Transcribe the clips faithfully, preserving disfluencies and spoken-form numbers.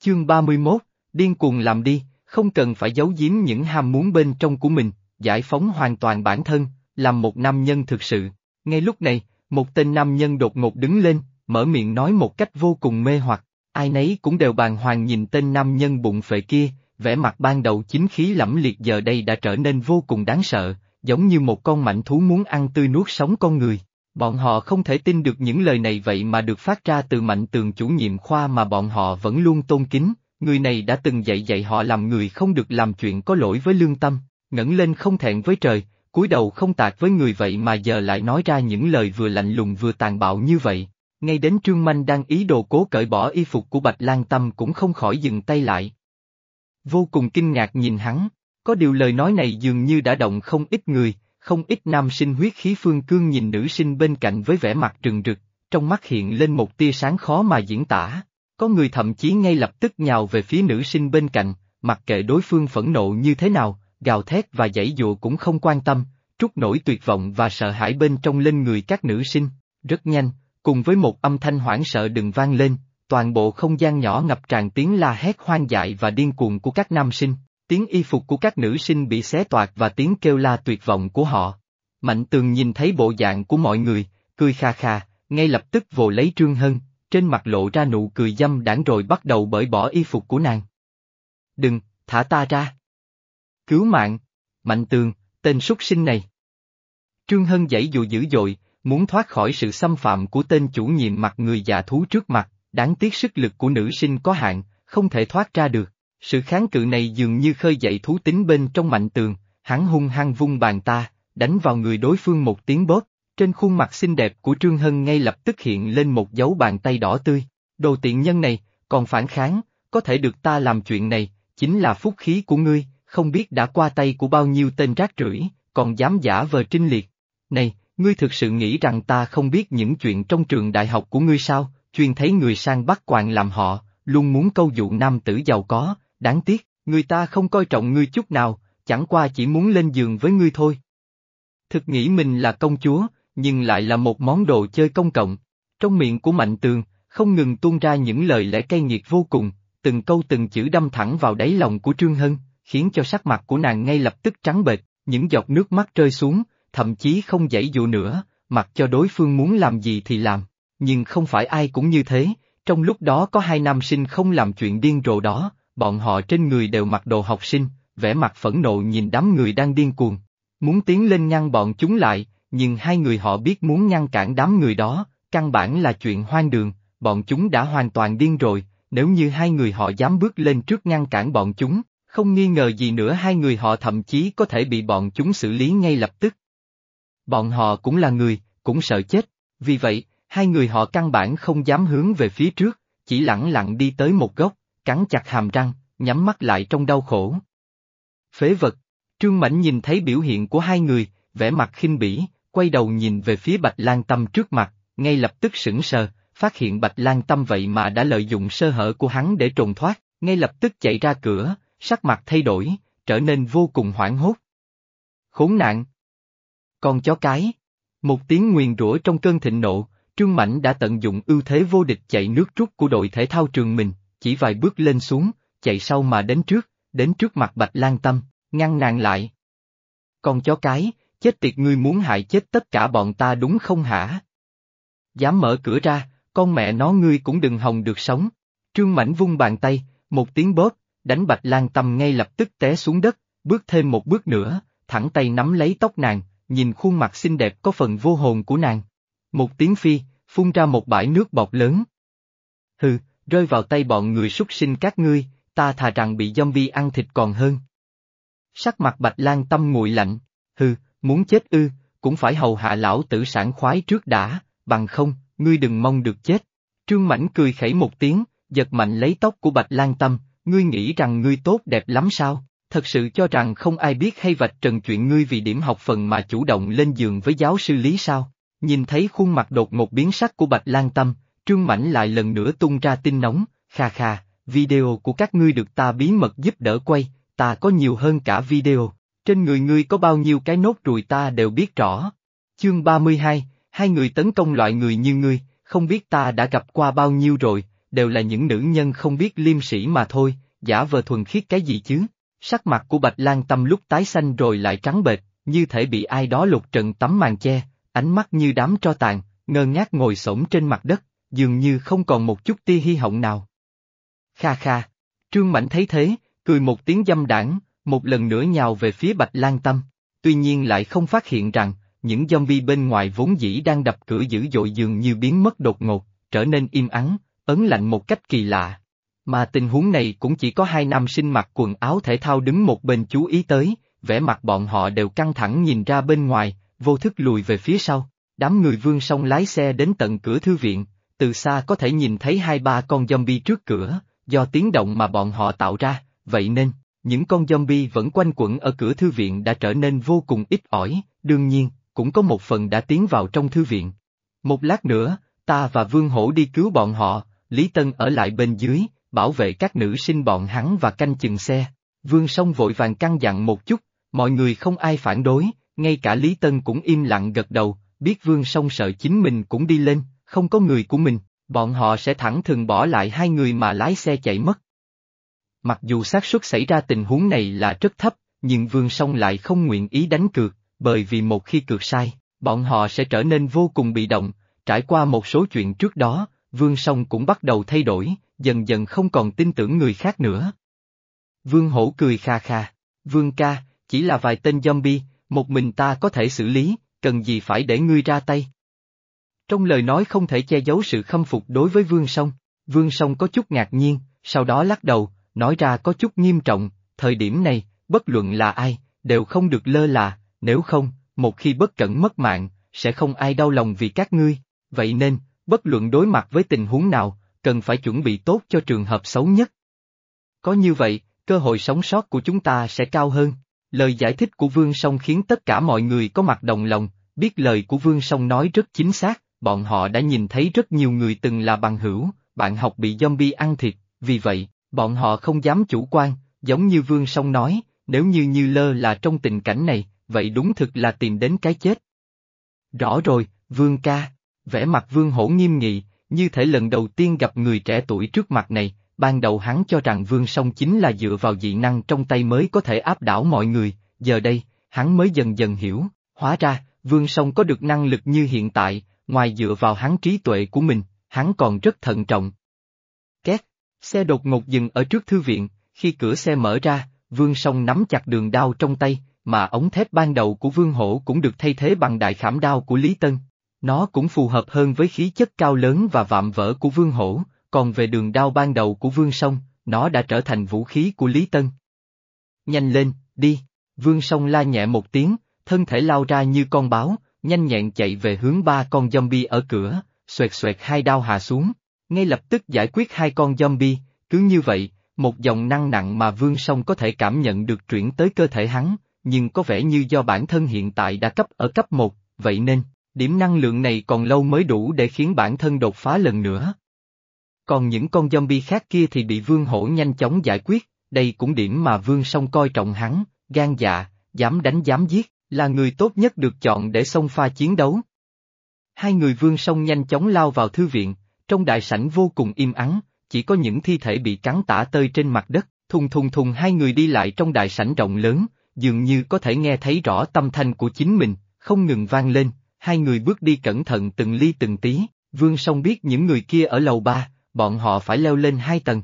Chương ba mươi mốt, điên cuồng làm đi, không cần phải giấu giếm những ham muốn bên trong của mình, giải phóng hoàn toàn bản thân, làm một nam nhân thực sự. Ngay lúc này, một tên nam nhân đột ngột đứng lên, mở miệng nói một cách vô cùng mê hoặc, ai nấy cũng đều bàng hoàng nhìn tên nam nhân bụng phệ kia, vẻ mặt ban đầu chính khí lẫm liệt giờ đây đã trở nên vô cùng đáng sợ, giống như một con mãnh thú muốn ăn tươi nuốt sống con người. Bọn họ không thể tin được những lời này vậy mà được phát ra từ Mạnh Tường chủ nhiệm khoa mà bọn họ vẫn luôn tôn kính, người này đã từng dạy dạy họ làm người không được làm chuyện có lỗi với lương tâm, ngẩng lên không thẹn với trời, cúi đầu không tạc với người vậy mà giờ lại nói ra những lời vừa lạnh lùng vừa tàn bạo như vậy. Ngay đến Trương Manh đang ý đồ cố cởi bỏ y phục của Bạch Lan Tâm cũng không khỏi dừng tay lại. Vô cùng kinh ngạc nhìn hắn, có điều lời nói này dường như đã động không ít người. Không ít nam sinh huyết khí phương cương nhìn nữ sinh bên cạnh với vẻ mặt rừng rực, trong mắt hiện lên một tia sáng khó mà diễn tả. Có người thậm chí ngay lập tức nhào về phía nữ sinh bên cạnh, mặc kệ đối phương phẫn nộ như thế nào, gào thét và giãy giụa cũng không quan tâm, trút nổi tuyệt vọng và sợ hãi bên trong lên người các nữ sinh. Rất nhanh, cùng với một âm thanh hoảng sợ đừng vang lên, toàn bộ không gian nhỏ ngập tràn tiếng la hét hoang dại và điên cuồng của các nam sinh. Tiếng y phục của các nữ sinh bị xé toạc và tiếng kêu la tuyệt vọng của họ. Mạnh Tường nhìn thấy bộ dạng của mọi người, cười kha kha, ngay lập tức vồ lấy Trương Hân, trên mặt lộ ra nụ cười dâm đãng rồi bắt đầu bởi bỏ y phục của nàng. Đừng, thả ta ra. Cứu mạng, Mạnh Tường, tên súc sinh này. Trương Hân giãy dụa dữ dội, muốn thoát khỏi sự xâm phạm của tên chủ nhiệm mặt người già thú trước mặt, đáng tiếc sức lực của nữ sinh có hạn, không thể thoát ra được. Sự kháng cự này dường như khơi dậy thú tính bên trong Mạnh Tường, hắn hung hăng vung bàn ta, đánh vào người đối phương một tiếng bóp, trên khuôn mặt xinh đẹp của Trương Hân ngay lập tức hiện lên một dấu bàn tay đỏ tươi, đồ tiện nhân này, còn phản kháng, có thể được ta làm chuyện này, chính là phúc khí của ngươi, không biết đã qua tay của bao nhiêu tên rác rưởi, còn dám giả vờ trinh liệt. Này, ngươi thực sự nghĩ rằng ta không biết những chuyện trong trường đại học của ngươi sao, chuyên thấy người sang bắt quàng làm họ, luôn muốn câu dụ nam tử giàu có. Đáng tiếc, người ta không coi trọng ngươi chút nào, chẳng qua chỉ muốn lên giường với ngươi thôi. Thực nghĩ mình là công chúa, nhưng lại là một món đồ chơi công cộng. Trong miệng của Mạnh Tường, không ngừng tuôn ra những lời lẽ cay nghiệt vô cùng, từng câu từng chữ đâm thẳng vào đáy lòng của Trương Hân, khiến cho sắc mặt của nàng ngay lập tức trắng bệch, những giọt nước mắt rơi xuống, thậm chí không giãy dụa nữa, mặc cho đối phương muốn làm gì thì làm. Nhưng không phải ai cũng như thế, trong lúc đó có hai nam sinh không làm chuyện điên rồ đó. Bọn họ trên người đều mặc đồ học sinh, vẻ mặt phẫn nộ nhìn đám người đang điên cuồng. Muốn tiến lên ngăn bọn chúng lại, nhưng hai người họ biết muốn ngăn cản đám người đó, căn bản là chuyện hoang đường, bọn chúng đã hoàn toàn điên rồi, nếu như hai người họ dám bước lên trước ngăn cản bọn chúng, không nghi ngờ gì nữa hai người họ thậm chí có thể bị bọn chúng xử lý ngay lập tức. Bọn họ cũng là người, cũng sợ chết, vì vậy, hai người họ căn bản không dám hướng về phía trước, chỉ lẳng lặng đi tới một góc. Cắn chặt hàm răng, nhắm mắt lại trong đau khổ. Phế vật, Trương Mãnh nhìn thấy biểu hiện của hai người, vẻ mặt khinh bỉ, quay đầu nhìn về phía Bạch Lan Tâm trước mặt, ngay lập tức sững sờ, phát hiện Bạch Lan Tâm vậy mà đã lợi dụng sơ hở của hắn để trốn thoát, ngay lập tức chạy ra cửa, sắc mặt thay đổi, trở nên vô cùng hoảng hốt. Khốn nạn! Con chó cái! Một tiếng nguyền rủa trong cơn thịnh nộ, Trương Mãnh đã tận dụng ưu thế vô địch chạy nước rút của đội thể thao trường mình. Chỉ vài bước lên xuống, chạy sau mà đến trước, đến trước mặt Bạch Lan Tâm, ngăn nàng lại. Con chó cái, chết tiệt ngươi muốn hại chết tất cả bọn ta đúng không hả? Dám mở cửa ra, con mẹ nó ngươi cũng đừng hòng được sống. Trương Mãnh vung bàn tay, một tiếng bóp, đánh Bạch Lan Tâm ngay lập tức té xuống đất, bước thêm một bước nữa, thẳng tay nắm lấy tóc nàng, nhìn khuôn mặt xinh đẹp có phần vô hồn của nàng. Một tiếng phi, phun ra một bãi nước bọt lớn. Hừ. Rơi vào tay bọn người súc sinh các ngươi, ta thà rằng bị zombie ăn thịt còn hơn. Sắc mặt Bạch Lan Tâm nguội lạnh, hừ, muốn chết ư, cũng phải hầu hạ lão tử sảng khoái trước đã, bằng không, ngươi đừng mong được chết. Trương Mãnh cười khẩy một tiếng, giật mạnh lấy tóc của Bạch Lan Tâm, ngươi nghĩ rằng ngươi tốt đẹp lắm sao, thật sự cho rằng không ai biết hay vạch trần chuyện ngươi vì điểm học phần mà chủ động lên giường với giáo sư Lý sao. Nhìn thấy khuôn mặt đột ngột biến sắc của Bạch Lan Tâm, Trương Mãnh lại lần nữa tung ra tin nóng, kha kha, video của các ngươi được ta bí mật giúp đỡ quay, ta có nhiều hơn cả video, trên người ngươi có bao nhiêu cái nốt ruồi ta đều biết rõ. Chương ba mươi hai, hai người tấn công loại người như ngươi, không biết ta đã gặp qua bao nhiêu rồi, đều là những nữ nhân không biết liêm sỉ mà thôi, giả vờ thuần khiết cái gì chứ. Sắc mặt của Bạch Lan Tâm lúc tái xanh rồi lại trắng bệch, như thể bị ai đó lột trần tấm màn che, ánh mắt như đám tro tàn, ngơ ngác ngồi xổm trên mặt đất, dường như không còn một chút tia hy vọng nào. Kha kha, Trương Mãnh thấy thế, cười một tiếng dâm đảng, một lần nữa nhào về phía Bạch Lan Tâm, tuy nhiên lại không phát hiện rằng, những zombie bên ngoài vốn dĩ đang đập cửa dữ dội dường như biến mất đột ngột, trở nên im ắng, ớn lạnh một cách kỳ lạ. Mà tình huống này cũng chỉ có hai nam sinh mặc quần áo thể thao đứng một bên chú ý tới, vẻ mặt bọn họ đều căng thẳng nhìn ra bên ngoài, vô thức lùi về phía sau. Đám người Vương Song lái xe đến tận cửa thư viện, từ xa có thể nhìn thấy hai ba con zombie trước cửa, do tiếng động mà bọn họ tạo ra, vậy nên, những con zombie vẫn quanh quẩn ở cửa thư viện đã trở nên vô cùng ít ỏi, đương nhiên, cũng có một phần đã tiến vào trong thư viện. Một lát nữa, ta và Vương Hổ đi cứu bọn họ, Lý Tân ở lại bên dưới, bảo vệ các nữ sinh bọn hắn và canh chừng xe. Vương Song vội vàng căn dặn một chút, mọi người không ai phản đối, ngay cả Lý Tân cũng im lặng gật đầu, biết Vương Song sợ chính mình cũng đi lên, không có người của mình, bọn họ sẽ thẳng thừng bỏ lại hai người mà lái xe chạy mất. Mặc dù xác suất xảy ra tình huống này là rất thấp, nhưng Vương Song lại không nguyện ý đánh cược, bởi vì một khi cược sai, bọn họ sẽ trở nên vô cùng bị động. Trải qua một số chuyện trước đó, Vương Song cũng bắt đầu thay đổi, dần dần không còn tin tưởng người khác nữa. Vương Hổ cười kha kha, Vương ca, chỉ là vài tên zombie, một mình ta có thể xử lý, cần gì phải để ngươi ra tay. Trong lời nói không thể che giấu sự khâm phục đối với Vương Song, Vương Song có chút ngạc nhiên, sau đó lắc đầu, nói ra có chút nghiêm trọng, thời điểm này, bất luận là ai, đều không được lơ là, nếu không, một khi bất cẩn mất mạng, sẽ không ai đau lòng vì các ngươi, vậy nên, bất luận đối mặt với tình huống nào, cần phải chuẩn bị tốt cho trường hợp xấu nhất. Có như vậy, cơ hội sống sót của chúng ta sẽ cao hơn. Lời giải thích của Vương Song khiến tất cả mọi người có mặt đồng lòng, biết lời của Vương Song nói rất chính xác, bọn họ đã nhìn thấy rất nhiều người từng là bằng hữu, bạn học bị zombie ăn thịt, vì vậy, bọn họ không dám chủ quan, giống như Vương Song nói, nếu như Như lơ là trong tình cảnh này, vậy đúng thực là tìm đến cái chết. Rõ rồi, Vương ca, vẻ mặt Vương Hổ nghiêm nghị, như thể lần đầu tiên gặp người trẻ tuổi trước mặt này, ban đầu hắn cho rằng Vương Song chính là dựa vào dị năng trong tay mới có thể áp đảo mọi người, giờ đây, hắn mới dần dần hiểu, hóa ra, Vương Song có được năng lực như hiện tại, ngoài dựa vào hắn trí tuệ của mình, hắn còn rất thận trọng. Két, xe đột ngột dừng ở trước thư viện, khi cửa xe mở ra, Vương Song nắm chặt đường đao trong tay, mà ống thép ban đầu của Vương Hổ cũng được thay thế bằng đại khảm đao của Lý Tân. Nó cũng phù hợp hơn với khí chất cao lớn và vạm vỡ của Vương Hổ, còn về đường đao ban đầu của Vương Song, nó đã trở thành vũ khí của Lý Tân. Nhanh lên, đi, Vương Song la nhẹ một tiếng, thân thể lao ra như con báo, nhanh nhẹn chạy về hướng ba con zombie ở cửa, xoẹt xoẹt hai đao hạ xuống, ngay lập tức giải quyết hai con zombie, cứ như vậy, một dòng năng nặng mà Vương Song có thể cảm nhận được chuyển tới cơ thể hắn, nhưng có vẻ như do bản thân hiện tại đã cấp ở cấp một, vậy nên, điểm năng lượng này còn lâu mới đủ để khiến bản thân đột phá lần nữa. Còn những con zombie khác kia thì bị Vương Hổ nhanh chóng giải quyết, đây cũng điểm mà Vương Song coi trọng hắn, gan dạ, dám đánh dám giết, là người tốt nhất được chọn để xông pha chiến đấu. Hai người Vương Song nhanh chóng lao vào thư viện, trong đại sảnh vô cùng im ắng, chỉ có những thi thể bị cắn tả tơi trên mặt đất, thùng thùng thùng hai người đi lại trong đại sảnh rộng lớn, dường như có thể nghe thấy rõ tâm thanh của chính mình, không ngừng vang lên, hai người bước đi cẩn thận từng ly từng tí, Vương Song biết những người kia ở lầu ba, bọn họ phải leo lên hai tầng.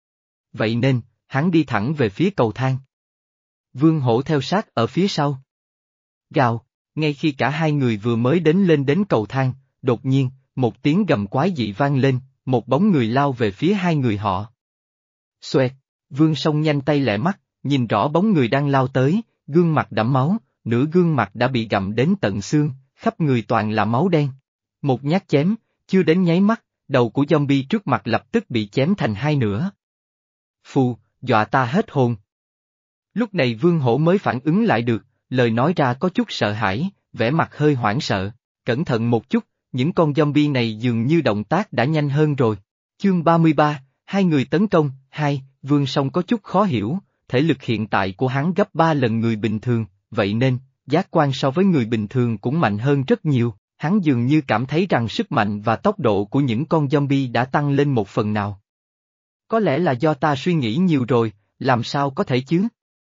Vậy nên, hắn đi thẳng về phía cầu thang. Vương Hổ theo sát ở phía sau. Gào, ngay khi cả hai người vừa mới đến lên đến cầu thang, đột nhiên, một tiếng gầm quái dị vang lên, một bóng người lao về phía hai người họ. Xoẹt, Vương Song nhanh tay lẹ mắt, nhìn rõ bóng người đang lao tới, gương mặt đẫm máu, nửa gương mặt đã bị gặm đến tận xương, khắp người toàn là máu đen. Một nhát chém, chưa đến nháy mắt, đầu của zombie trước mặt lập tức bị chém thành hai nửa. Phù, dọa ta hết hồn. Lúc này Vương Hổ mới phản ứng lại được, lời nói ra có chút sợ hãi, vẻ mặt hơi hoảng sợ, cẩn thận một chút, những con zombie này dường như động tác đã nhanh hơn rồi. Chương ba mươi ba, hai người tấn công, hai, Vương Song có chút khó hiểu, thể lực hiện tại của hắn gấp ba lần người bình thường, vậy nên, giác quan so với người bình thường cũng mạnh hơn rất nhiều, Hắn dường như cảm thấy rằng sức mạnh và tốc độ của những con zombie đã tăng lên một phần nào. Có lẽ là do ta suy nghĩ nhiều rồi, làm sao có thể chứ?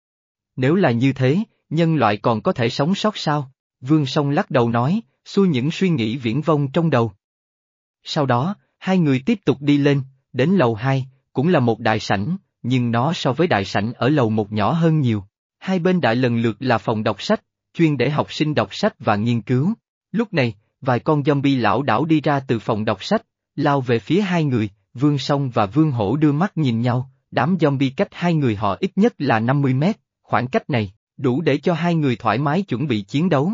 Nếu là như thế, nhân loại còn có thể sống sót sao? Vương Song lắc đầu nói, xua những suy nghĩ viển vông trong đầu. Sau đó, hai người tiếp tục đi lên, đến lầu hai, cũng là một đại sảnh, nhưng nó so với đại sảnh ở lầu một nhỏ hơn nhiều. Hai bên đại lần lượt là phòng đọc sách, chuyên để học sinh đọc sách và nghiên cứu. Lúc này, vài con zombie lão đảo đi ra từ phòng đọc sách, lao về phía hai người, Vương Song và Vương Hổ đưa mắt nhìn nhau, đám zombie cách hai người họ ít nhất là năm mươi mét, khoảng cách này, đủ để cho hai người thoải mái chuẩn bị chiến đấu.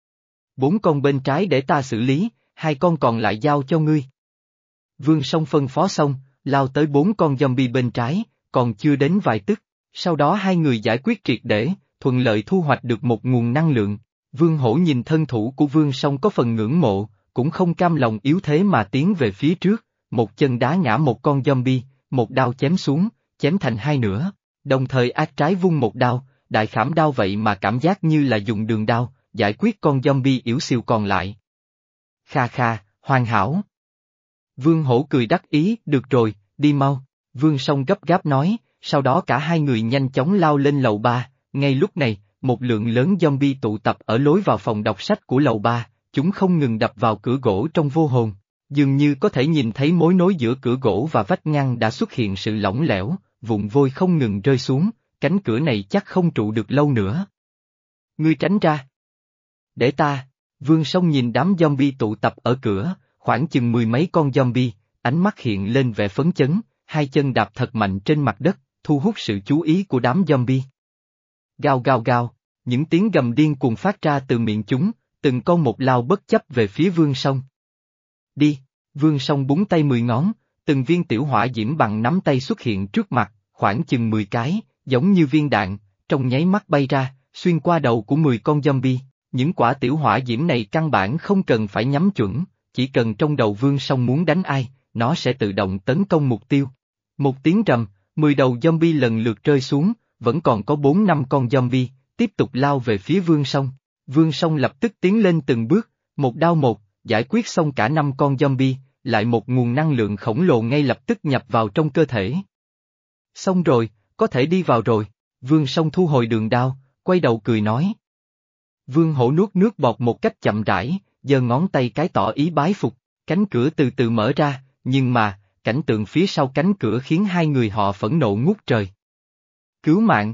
Bốn con bên trái để ta xử lý, hai con còn lại giao cho ngươi. Vương Song phân phó xong, lao tới bốn con zombie bên trái, còn chưa đến vài tức, sau đó hai người giải quyết triệt để, thuận lợi thu hoạch được một nguồn năng lượng. Vương Hổ nhìn thân thủ của Vương Song có phần ngưỡng mộ, cũng không cam lòng yếu thế mà tiến về phía trước, một chân đá ngã một con zombie, một đao chém xuống, chém thành hai nửa, đồng thời ác trái vung một đao, đại khảm đao vậy mà cảm giác như là dùng đường đao, giải quyết con zombie yếu xìu còn lại. Kha kha, hoàn hảo. Vương Hổ cười đắc ý, được rồi, đi mau, Vương Song gấp gáp nói, sau đó cả hai người nhanh chóng lao lên lầu ba, ngay lúc này, một lượng lớn zombie tụ tập ở lối vào phòng đọc sách của lầu ba, chúng không ngừng đập vào cửa gỗ trong vô hồn, dường như có thể nhìn thấy mối nối giữa cửa gỗ và vách ngăn đã xuất hiện sự lỏng lẻo, vụn vôi không ngừng rơi xuống, cánh cửa này chắc không trụ được lâu nữa. Ngươi tránh ra. Để ta, Vương Song nhìn đám zombie tụ tập ở cửa, khoảng chừng mười mấy con zombie, ánh mắt hiện lên vẻ phấn chấn, hai chân đạp thật mạnh trên mặt đất, thu hút sự chú ý của đám zombie. Gào gào gào, những tiếng gầm điên cuồng phát ra từ miệng chúng, từng con một lao bất chấp về phía Vương Song. Đi, Vương Song búng tay mười ngón, từng viên tiểu hỏa diễm bằng nắm tay xuất hiện trước mặt, khoảng chừng mười cái, giống như viên đạn, trong nháy mắt bay ra, xuyên qua đầu của mười con zombie. Những quả tiểu hỏa diễm này căn bản không cần phải nhắm chuẩn, chỉ cần trong đầu Vương Song muốn đánh ai, nó sẽ tự động tấn công mục tiêu. Một tiếng rầm, mười đầu zombie lần lượt rơi xuống, vẫn còn có bốn năm con zombie, tiếp tục lao về phía Vương Song. Vương Song lập tức tiến lên từng bước, một đao một, giải quyết xong cả năm con zombie, lại một nguồn năng lượng khổng lồ ngay lập tức nhập vào trong cơ thể. Xong rồi, có thể đi vào rồi, Vương Song thu hồi đường đao, quay đầu cười nói. Vương Hổ nuốt nước bọt một cách chậm rãi, giơ ngón tay cái tỏ ý bái phục, cánh cửa từ từ mở ra, nhưng mà, cảnh tượng phía sau cánh cửa khiến hai người họ phẫn nộ ngút trời. Cứu mạng!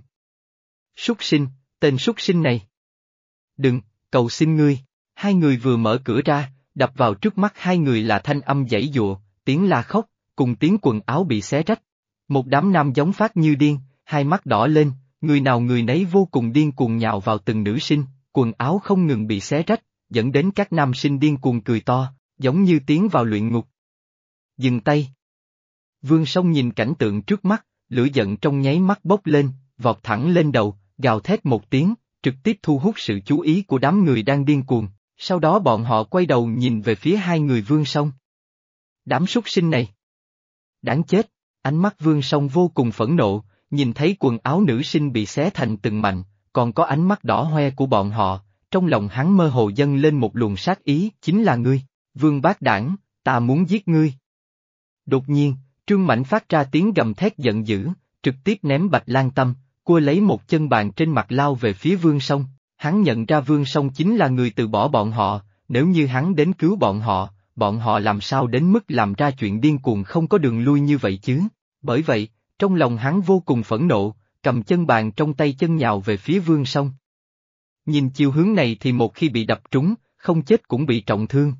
Súc sinh, tên súc sinh này! Đừng, cầu xin ngươi! Hai người vừa mở cửa ra, đập vào trước mắt hai người là thanh âm giãy giụa, tiếng la khóc, cùng tiếng quần áo bị xé rách. Một đám nam giống phát như điên, hai mắt đỏ lên, người nào người nấy vô cùng điên cuồng nhào vào từng nữ sinh, quần áo không ngừng bị xé rách, dẫn đến các nam sinh điên cuồng cười to, giống như tiến vào luyện ngục. Dừng tay! Vương Song nhìn cảnh tượng trước mắt, lửa giận trong nháy mắt bốc lên, vọt thẳng lên đầu, gào thét một tiếng, trực tiếp thu hút sự chú ý của đám người đang điên cuồng, sau đó bọn họ quay đầu nhìn về phía hai người Vương Song. Đám súc sinh này! Đáng chết! Ánh mắt Vương Song vô cùng phẫn nộ, nhìn thấy quần áo nữ sinh bị xé thành từng mảnh, còn có ánh mắt đỏ hoe của bọn họ, trong lòng hắn mơ hồ dâng lên một luồng sát ý, chính là ngươi, Vương Bác Đảng, ta muốn giết ngươi. Đột nhiên, Trương Mãnh phát ra tiếng gầm thét giận dữ, trực tiếp ném Bạch Lan Tâm, cua lấy một chân bàn trên mặt lao về phía Vương Song. Hắn nhận ra Vương Song chính là người từ bỏ bọn họ, nếu như hắn đến cứu bọn họ, bọn họ làm sao đến mức làm ra chuyện điên cuồng không có đường lui như vậy chứ. Bởi vậy, trong lòng hắn vô cùng phẫn nộ, cầm chân bàn trong tay chân nhào về phía Vương Song. Nhìn chiều hướng này thì một khi bị đập trúng, không chết cũng bị trọng thương.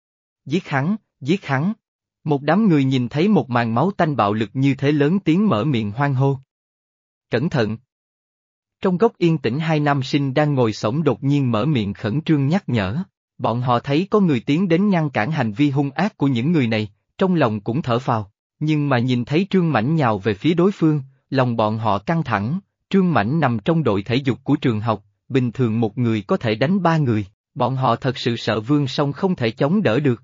Giết hắn, giết hắn. Một đám người nhìn thấy một màn máu tanh bạo lực như thế lớn tiếng mở miệng hoan hô. Cẩn thận! Trong góc yên tĩnh hai nam sinh đang ngồi xổm đột nhiên mở miệng khẩn trương nhắc nhở. Bọn họ thấy có người tiến đến ngăn cản hành vi hung ác của những người này, trong lòng cũng thở phào. Nhưng mà nhìn thấy Trương Mãnh nhào về phía đối phương, lòng bọn họ căng thẳng. Trương Mãnh nằm trong đội thể dục của trường học, bình thường một người có thể đánh ba người, bọn họ thật sự sợ Vương Song không thể chống đỡ được.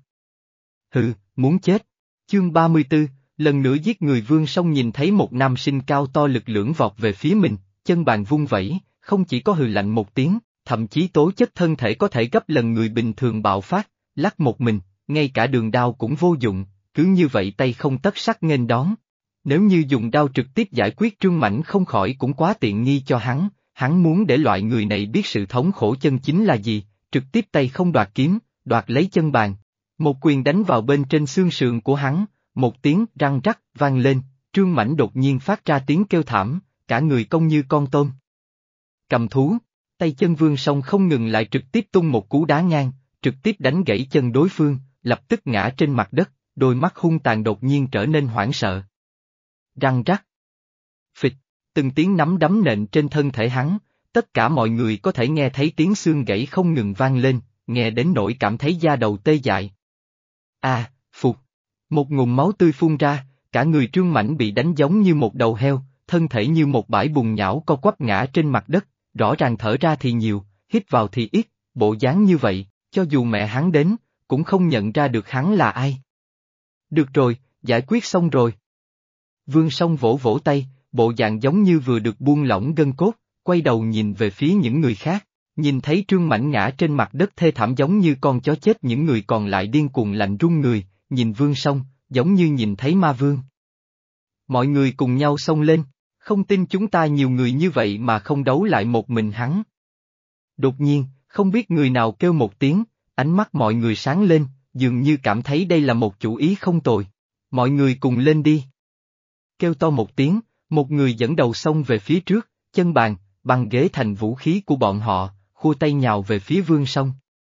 Hừ, muốn chết. Chương ba mươi tư, lần nữa giết người. Vương Song nhìn thấy một nam sinh cao to lực lưỡng vọt về phía mình, chân bàn vung vẩy, không chỉ có hừ lạnh một tiếng, thậm chí tố chất thân thể có thể gấp lần người bình thường bạo phát, lắc một mình, ngay cả đường đao cũng vô dụng, cứ như vậy tay không tấc sắt nghênh đón. Nếu như dùng đao trực tiếp giải quyết Trương Mãnh không khỏi cũng quá tiện nghi cho hắn, hắn muốn để loại người này biết sự thống khổ chân chính là gì, trực tiếp tay không đoạt kiếm, đoạt lấy chân bàn. Một quyền đánh vào bên trên xương sườn của hắn, một tiếng răng rắc vang lên, Trương Mãnh đột nhiên phát ra tiếng kêu thảm, cả người cong như con tôm. Cầm thú, tay chân Vương Song không ngừng lại trực tiếp tung một cú đá ngang, trực tiếp đánh gãy chân đối phương, lập tức ngã trên mặt đất, đôi mắt hung tàn đột nhiên trở nên hoảng sợ. Răng rắc. Phịch, từng tiếng nắm đấm nện trên thân thể hắn, tất cả mọi người có thể nghe thấy tiếng xương gãy không ngừng vang lên, nghe đến nỗi cảm thấy da đầu tê dại. À, phục. Một ngụm máu tươi phun ra, cả người Trương Mãnh bị đánh giống như một đầu heo, thân thể như một bãi bùn nhão co quắp ngã trên mặt đất, rõ ràng thở ra thì nhiều, hít vào thì ít, bộ dáng như vậy, cho dù mẹ hắn đến, cũng không nhận ra được hắn là ai. Được rồi, giải quyết xong rồi. Vương Song vỗ vỗ tay, bộ dạng giống như vừa được buông lỏng gân cốt, quay đầu nhìn về phía những người khác, nhìn thấy Trương Mãnh ngã trên mặt đất thê thảm giống như con chó chết, những người còn lại điên cuồng lạnh run người, nhìn Vương Song, giống như nhìn thấy ma vương. Mọi người cùng nhau xông lên, không tin chúng ta nhiều người như vậy mà không đấu lại một mình hắn. Đột nhiên, không biết người nào kêu một tiếng, ánh mắt mọi người sáng lên, dường như cảm thấy đây là một chủ ý không tồi. Mọi người cùng lên đi. Kêu to một tiếng, một người dẫn đầu xông về phía trước, chân bàn, băng ghế thành vũ khí của bọn họ, khua tay nhào về phía Vương Song.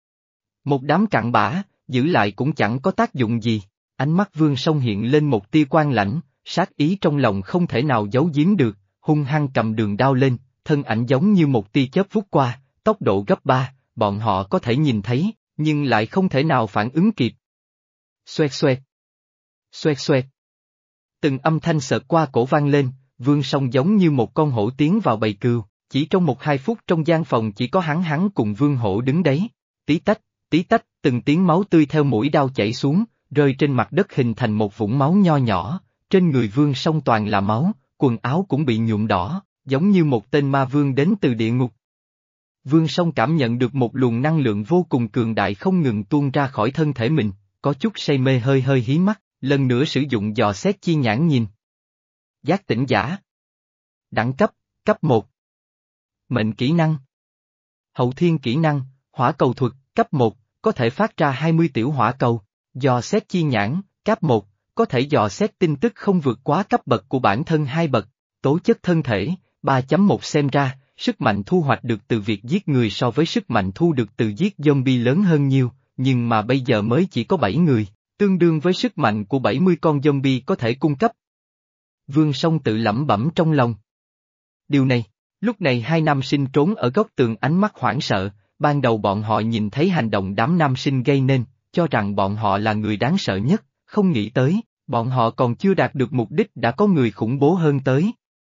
Một đám cặn bã, giữ lại cũng chẳng có tác dụng gì, ánh mắt Vương Song hiện lên một tia quang lãnh, sát ý trong lòng không thể nào giấu giếm được, hung hăng cầm đường đao lên, thân ảnh giống như một tia chớp vút qua, tốc độ gấp ba, bọn họ có thể nhìn thấy, nhưng lại không thể nào phản ứng kịp. Xoẹt xoẹt. Xoẹt xoẹt. Từng âm thanh sợt qua cổ vang lên, Vương Song giống như một con hổ tiến vào bầy cừu, chỉ trong một hai phút trong gian phòng chỉ có hắn hắn cùng Vương Hổ đứng đấy, tí tách, tí tách, từng tiếng máu tươi theo mũi đao chảy xuống, rơi trên mặt đất hình thành một vũng máu nho nhỏ, trên người Vương Song toàn là máu, quần áo cũng bị nhuộm đỏ, giống như một tên ma vương đến từ địa ngục. Vương Song cảm nhận được một luồng năng lượng vô cùng cường đại không ngừng tuôn ra khỏi thân thể mình, có chút say mê hơi hơi hí mắt, lần nữa sử dụng dò xét chi nhãn nhìn. Giác tỉnh giả. Đẳng cấp, cấp một. Mệnh kỹ năng. Hậu thiên kỹ năng, hỏa cầu thuật, cấp một, có thể phát ra hai mươi tiểu hỏa cầu, dò xét chi nhãn, cấp một, có thể dò xét tin tức không vượt quá cấp bậc của bản thân hai bậc, tố chất thân thể, ba chấm một xem ra, sức mạnh thu hoạch được từ việc giết người so với sức mạnh thu được từ giết zombie lớn hơn nhiều, nhưng mà bây giờ mới chỉ có bảy người, tương đương với sức mạnh của bảy mươi con zombie có thể cung cấp. Vương Song tự lẩm bẩm trong lòng. Điều này, lúc này hai nam sinh trốn ở góc tường ánh mắt hoảng sợ, ban đầu bọn họ nhìn thấy hành động đám nam sinh gây nên, cho rằng bọn họ là người đáng sợ nhất, không nghĩ tới, bọn họ còn chưa đạt được mục đích đã có người khủng bố hơn tới.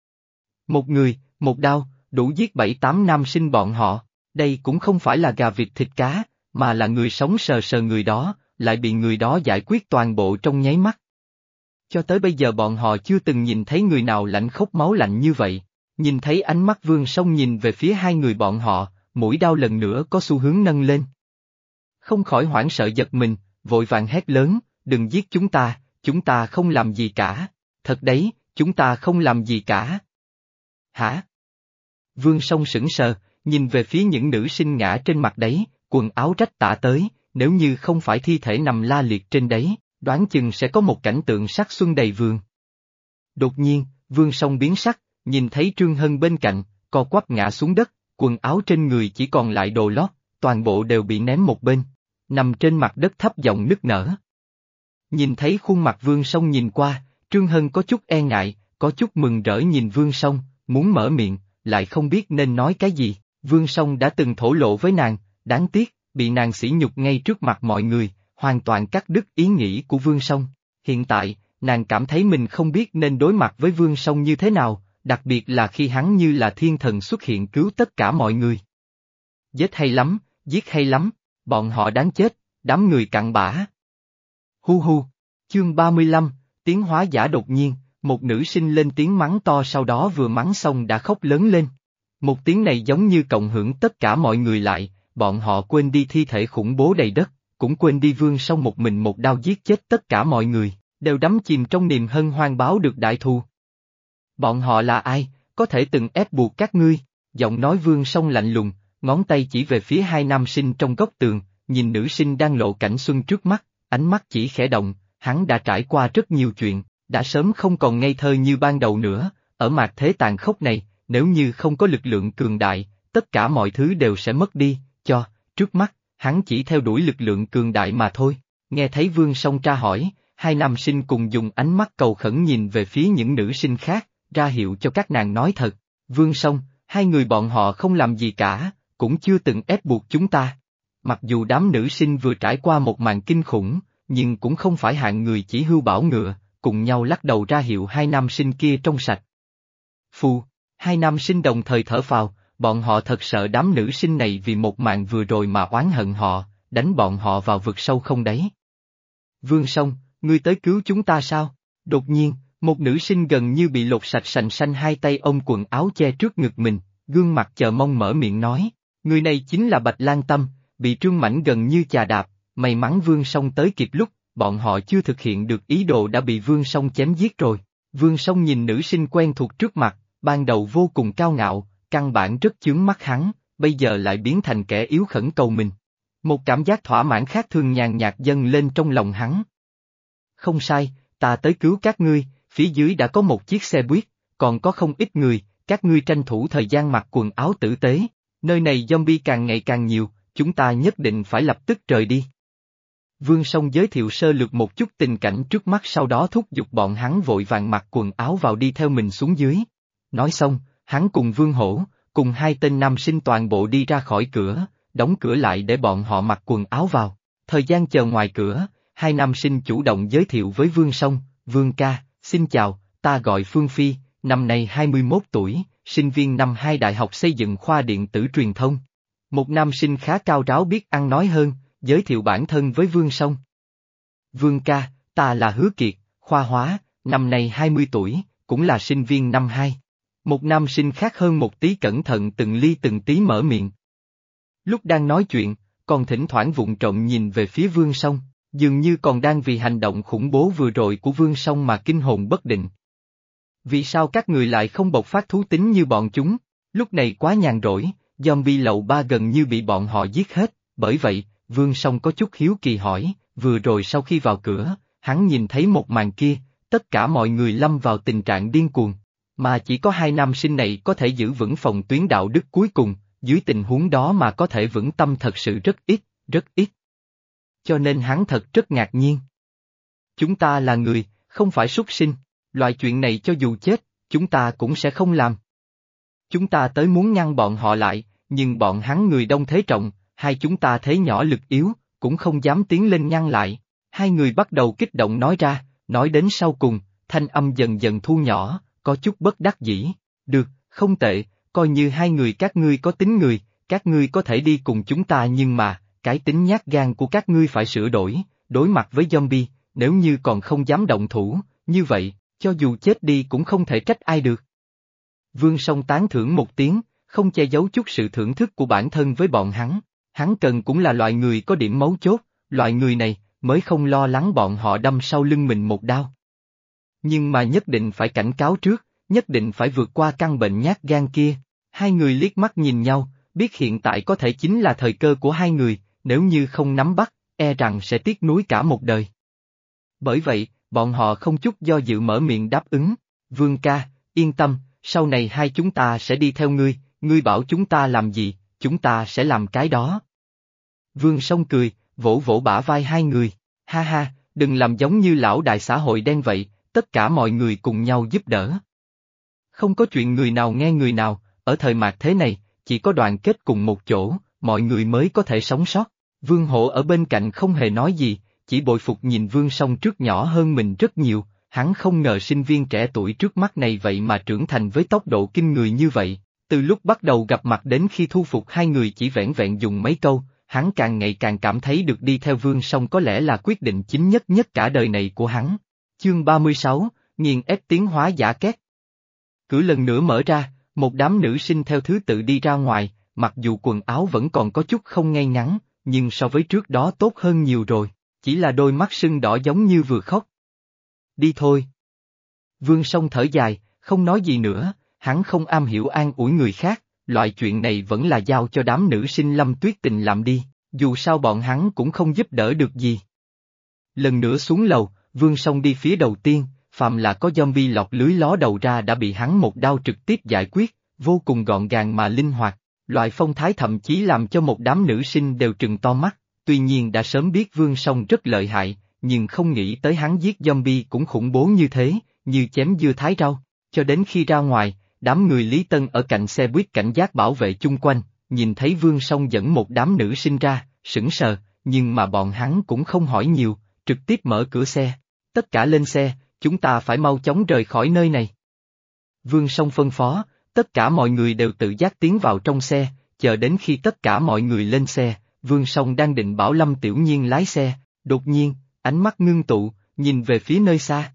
Một người, một đao, đủ giết bảy tám nam sinh bọn họ, đây cũng không phải là gà vịt thịt cá, mà là người sống sờ sờ người đó, lại bị người đó giải quyết toàn bộ trong nháy mắt. Cho tới bây giờ bọn họ chưa từng nhìn thấy người nào lạnh khốc máu lạnh như vậy, nhìn thấy ánh mắt Vương Song nhìn về phía hai người bọn họ, mũi đao lần nữa có xu hướng nâng lên. Không khỏi hoảng sợ giật mình, vội vàng hét lớn, đừng giết chúng ta, chúng ta không làm gì cả, thật đấy, chúng ta không làm gì cả. Hả? Vương Song sững sờ, nhìn về phía những nữ sinh ngã trên mặt đấy, quần áo rách tả tới, nếu như không phải thi thể nằm la liệt trên đấy, đoán chừng sẽ có một cảnh tượng sắc xuân đầy vườn. Đột nhiên, Vương Song biến sắc, nhìn thấy Trương Hân bên cạnh, co quắp ngã xuống đất, quần áo trên người chỉ còn lại đồ lót, toàn bộ đều bị ném một bên, nằm trên mặt đất thấp giọng nức nở. Nhìn thấy khuôn mặt Vương Song nhìn qua, Trương Hân có chút e ngại, có chút mừng rỡ nhìn Vương Song, muốn mở miệng, lại không biết nên nói cái gì. Vương Song đã từng thổ lộ với nàng, đáng tiếc, bị nàng sỉ nhục ngay trước mặt mọi người, hoàn toàn cắt đứt ý nghĩ của Vương Song. Hiện tại, nàng cảm thấy mình không biết nên đối mặt với Vương Song như thế nào, đặc biệt là khi hắn như là thiên thần xuất hiện cứu tất cả mọi người. Giết hay lắm, giết hay lắm, bọn họ đáng chết, đám người cặn bã. Hu hu, chương ba mươi lăm, tiến hóa giả đột nhiên, một nữ sinh lên tiếng mắng to sau đó vừa mắng xong đã khóc lớn lên. Một tiếng này giống như cộng hưởng tất cả mọi người lại, bọn họ quên đi thi thể khủng bố đầy đất, cũng quên đi Vương Song một mình một đao giết chết tất cả mọi người, đều đắm chìm trong niềm hân hoan báo được đại thù. Bọn họ là ai, có thể từng ép buộc các ngươi? Giọng nói Vương Song lạnh lùng, ngón tay chỉ về phía hai nam sinh trong góc tường, nhìn nữ sinh đang lộ cảnh xuân trước mắt, ánh mắt chỉ khẽ động, hắn đã trải qua rất nhiều chuyện, đã sớm không còn ngây thơ như ban đầu nữa, ở mạt thế tàn khốc này, nếu như không có lực lượng cường đại, tất cả mọi thứ đều sẽ mất đi, cho, trước mắt, hắn chỉ theo đuổi lực lượng cường đại mà thôi. Nghe thấy Vương Song tra hỏi, hai nam sinh cùng dùng ánh mắt cầu khẩn nhìn về phía những nữ sinh khác, ra hiệu cho các nàng nói thật. Vương Song, hai người bọn họ không làm gì cả, cũng chưa từng ép buộc chúng ta. Mặc dù đám nữ sinh vừa trải qua một màn kinh khủng, nhưng cũng không phải hạng người chỉ hưu bảo ngựa, cùng nhau lắc đầu ra hiệu hai nam sinh kia trong sạch. Phu, hai nam sinh đồng thời thở phào, bọn họ thật sợ đám nữ sinh này vì một màn vừa rồi mà oán hận họ, đánh bọn họ vào vực sâu không đáy. Vương Song, ngươi tới cứu chúng ta sao? Đột nhiên, một nữ sinh gần như bị lột sạch sành xanh hai tay ôm quần áo che trước ngực mình, gương mặt chờ mong mở miệng nói, người này chính là Bạch Lan Tâm, bị Trương Mãnh gần như chà đạp, may mắn Vương Song tới kịp lúc, bọn họ chưa thực hiện được ý đồ đã bị Vương Song chém giết rồi. Vương Song nhìn nữ sinh quen thuộc trước mặt, ban đầu vô cùng cao ngạo, căn bản rất chướng mắt hắn, bây giờ lại biến thành kẻ yếu khẩn cầu mình. Một cảm giác thỏa mãn khác thường nhàn nhạt dâng lên trong lòng hắn. Không sai, ta tới cứu các ngươi, phía dưới đã có một chiếc xe buýt, còn có không ít người, các ngươi tranh thủ thời gian mặc quần áo tử tế, nơi này zombie càng ngày càng nhiều, chúng ta nhất định phải lập tức rời đi. Vương Song giới thiệu sơ lược một chút tình cảnh trước mắt, sau đó thúc giục bọn hắn vội vàng mặc quần áo vào đi theo mình xuống dưới. Nói xong, hắn cùng Vương Hổ, cùng hai tên nam sinh toàn bộ đi ra khỏi cửa, đóng cửa lại để bọn họ mặc quần áo vào. Thời gian chờ ngoài cửa, hai nam sinh chủ động giới thiệu với Vương Song, Vương ca, xin chào, ta gọi Phương Phi, năm nay hai mươi mốt tuổi, sinh viên năm hai Đại học Xây dựng khoa điện tử truyền thông. Một nam sinh khá cao ráo biết ăn nói hơn, giới thiệu bản thân với Vương Song. Vương ca, ta là Hứa Kiệt, khoa hóa, năm nay hai mươi tuổi, cũng là sinh viên năm hai. Một nam sinh khác hơn một tí cẩn thận từng ly từng tí mở miệng. Lúc đang nói chuyện, còn thỉnh thoảng vụng trộm nhìn về phía Vương Song, dường như còn đang vì hành động khủng bố vừa rồi của Vương Song mà kinh hồn bất định. Vì sao các người lại không bộc phát thú tính như bọn chúng? Lúc này quá nhàn rỗi, zombie lậu ba gần như bị bọn họ giết hết, bởi vậy, Vương Song có chút hiếu kỳ hỏi, vừa rồi sau khi vào cửa, hắn nhìn thấy một màn kia, tất cả mọi người lâm vào tình trạng điên cuồng, mà chỉ có hai nam sinh này có thể giữ vững phòng tuyến đạo đức cuối cùng, dưới tình huống đó mà có thể vững tâm thật sự rất ít, rất ít. Cho nên hắn thật rất ngạc nhiên. Chúng ta là người, không phải súc sinh, loại chuyện này cho dù chết, chúng ta cũng sẽ không làm. Chúng ta tới muốn ngăn bọn họ lại, nhưng bọn hắn người đông thế trọng, hai chúng ta thế nhỏ lực yếu, cũng không dám tiến lên ngăn lại. Hai người bắt đầu kích động nói ra, nói đến sau cùng, thanh âm dần dần thu nhỏ, có chút bất đắc dĩ. Được, không tệ, coi như hai người các ngươi có tính người, các ngươi có thể đi cùng chúng ta, nhưng mà, cái tính nhát gan của các ngươi phải sửa đổi, đối mặt với zombie, nếu như còn không dám động thủ, như vậy, cho dù chết đi cũng không thể trách ai được. Vương Song tán thưởng một tiếng, không che giấu chút sự thưởng thức của bản thân với bọn hắn, hắn cần cũng là loại người có điểm mấu chốt, loại người này, mới không lo lắng bọn họ đâm sau lưng mình một đao. Nhưng mà nhất định phải cảnh cáo trước, nhất định phải vượt qua căn bệnh nhát gan kia. Hai người liếc mắt nhìn nhau, biết hiện tại có thể chính là thời cơ của hai người, nếu như không nắm bắt, e rằng sẽ tiếc nuối cả một đời. Bởi vậy, bọn họ không chút do dự mở miệng đáp ứng, Vương ca, yên tâm, sau này hai chúng ta sẽ đi theo ngươi, ngươi bảo chúng ta làm gì, chúng ta sẽ làm cái đó. Vương Song cười, vỗ vỗ bả vai hai người, ha ha, đừng làm giống như lão đại xã hội đen vậy, tất cả mọi người cùng nhau giúp đỡ. Không có chuyện người nào nghe người nào, ở thời mạt thế này, chỉ có đoàn kết cùng một chỗ, mọi người mới có thể sống sót. Vương Hổ ở bên cạnh không hề nói gì, chỉ bội phục nhìn Vương Song trước nhỏ hơn mình rất nhiều, hắn không ngờ sinh viên trẻ tuổi trước mắt này vậy mà trưởng thành với tốc độ kinh người như vậy. Từ lúc bắt đầu gặp mặt đến khi thu phục hai người chỉ vẻn vẹn dùng mấy câu, hắn càng ngày càng cảm thấy được đi theo Vương Song có lẽ là quyết định chính nhất nhất cả đời này của hắn. Chương ba mươi sáu, nghiền ép tiến hóa giả két. Cửa lần nữa mở ra, một đám nữ sinh theo thứ tự đi ra ngoài, mặc dù quần áo vẫn còn có chút không ngay ngắn, nhưng so với trước đó tốt hơn nhiều rồi, chỉ là đôi mắt sưng đỏ giống như vừa khóc. Đi thôi. Vương Song thở dài, không nói gì nữa, hắn không am hiểu an ủi người khác, loại chuyện này vẫn là giao cho đám nữ sinh Lâm Tuyết Tình làm đi, dù sao bọn hắn cũng không giúp đỡ được gì. Lần nữa xuống lầu, Vương Song đi phía đầu tiên, phàm là có zombie lọt lưới ló đầu ra đã bị hắn một đao trực tiếp giải quyết, vô cùng gọn gàng mà linh hoạt, loại phong thái thậm chí làm cho một đám nữ sinh đều trừng to mắt, tuy nhiên đã sớm biết Vương Song rất lợi hại, nhưng không nghĩ tới hắn giết zombie cũng khủng bố như thế, như chém dưa thái rau, cho đến khi ra ngoài, đám người Lý Tân ở cạnh xe buýt cảnh giác bảo vệ chung quanh, nhìn thấy Vương Song dẫn một đám nữ sinh ra, sững sờ, nhưng mà bọn hắn cũng không hỏi nhiều, trực tiếp mở cửa xe. Tất cả lên xe, chúng ta phải mau chóng rời khỏi nơi này. Vương Song phân phó, tất cả mọi người đều tự giác tiến vào trong xe, chờ đến khi tất cả mọi người lên xe, Vương Song đang định bảo Lâm Tiểu Nhiên lái xe, đột nhiên, ánh mắt ngưng tụ, nhìn về phía nơi xa.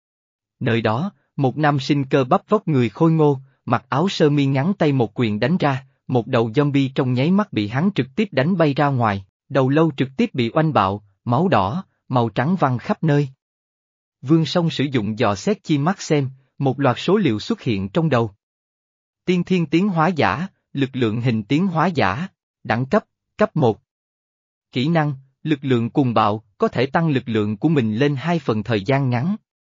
Nơi đó, một nam sinh cơ bắp vóc người khôi ngô, mặc áo sơ mi ngắn tay một quyền đánh ra, một đầu zombie trong nháy mắt bị hắn trực tiếp đánh bay ra ngoài, đầu lâu trực tiếp bị oanh bạo, máu đỏ, màu trắng văng khắp nơi. Vương Song sử dụng dò xét chi mắt xem, một loạt số liệu xuất hiện trong đầu. Tiên thiên tiến hóa giả, lực lượng hình tiến hóa giả, đẳng cấp, cấp một. Kỹ năng, lực lượng cuồng bạo, có thể tăng lực lượng của mình lên hai phần thời gian ngắn.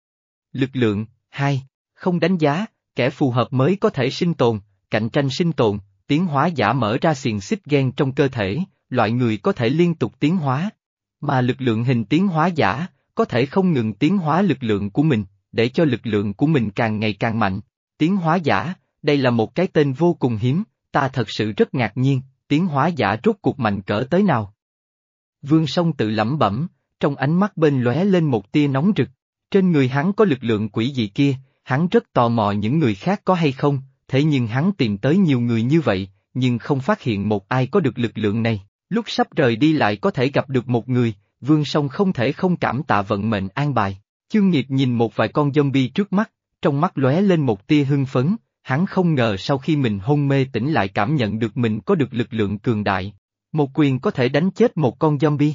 Lực lượng, hai, không đánh giá, kẻ phù hợp mới có thể sinh tồn, cạnh tranh sinh tồn, tiến hóa giả mở ra xiềng xích gen trong cơ thể, loại người có thể liên tục tiến hóa. Mà lực lượng hình tiến hóa giả, có thể không ngừng tiến hóa lực lượng của mình, để cho lực lượng của mình càng ngày càng mạnh. Tiến hóa giả, đây là một cái tên vô cùng hiếm, ta thật sự rất ngạc nhiên, tiến hóa giả rốt cuộc mạnh cỡ tới nào. Vương Song tự lẩm bẩm, trong ánh mắt bên lóe lên một tia nóng rực, trên người hắn có lực lượng quỷ dị kia, hắn rất tò mò những người khác có hay không, thế nhưng hắn tìm tới nhiều người như vậy, nhưng không phát hiện một ai có được lực lượng này, lúc sắp rời đi lại có thể gặp được một người, Vương Song không thể không cảm tạ vận mệnh an bài. Chương Nghiệp nhìn một vài con zombie trước mắt, trong mắt lóe lên một tia hưng phấn, hắn không ngờ sau khi mình hôn mê tỉnh lại cảm nhận được mình có được lực lượng cường đại, một quyền có thể đánh chết một con zombie.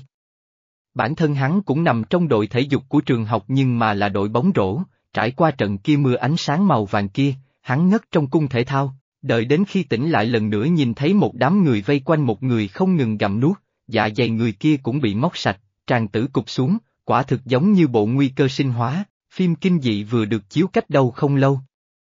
Bản thân hắn cũng nằm trong đội thể dục của trường học nhưng mà là đội bóng rổ, trải qua trận kia mưa ánh sáng màu vàng kia, hắn ngất trong cung thể thao, đợi đến khi tỉnh lại lần nữa nhìn thấy một đám người vây quanh một người không ngừng gặm nuốt, dạ dày người kia cũng bị móc sạch, tràn tử cụp xuống, quả thực giống như bộ nguy cơ sinh hóa, phim kinh dị vừa được chiếu cách đâu không lâu.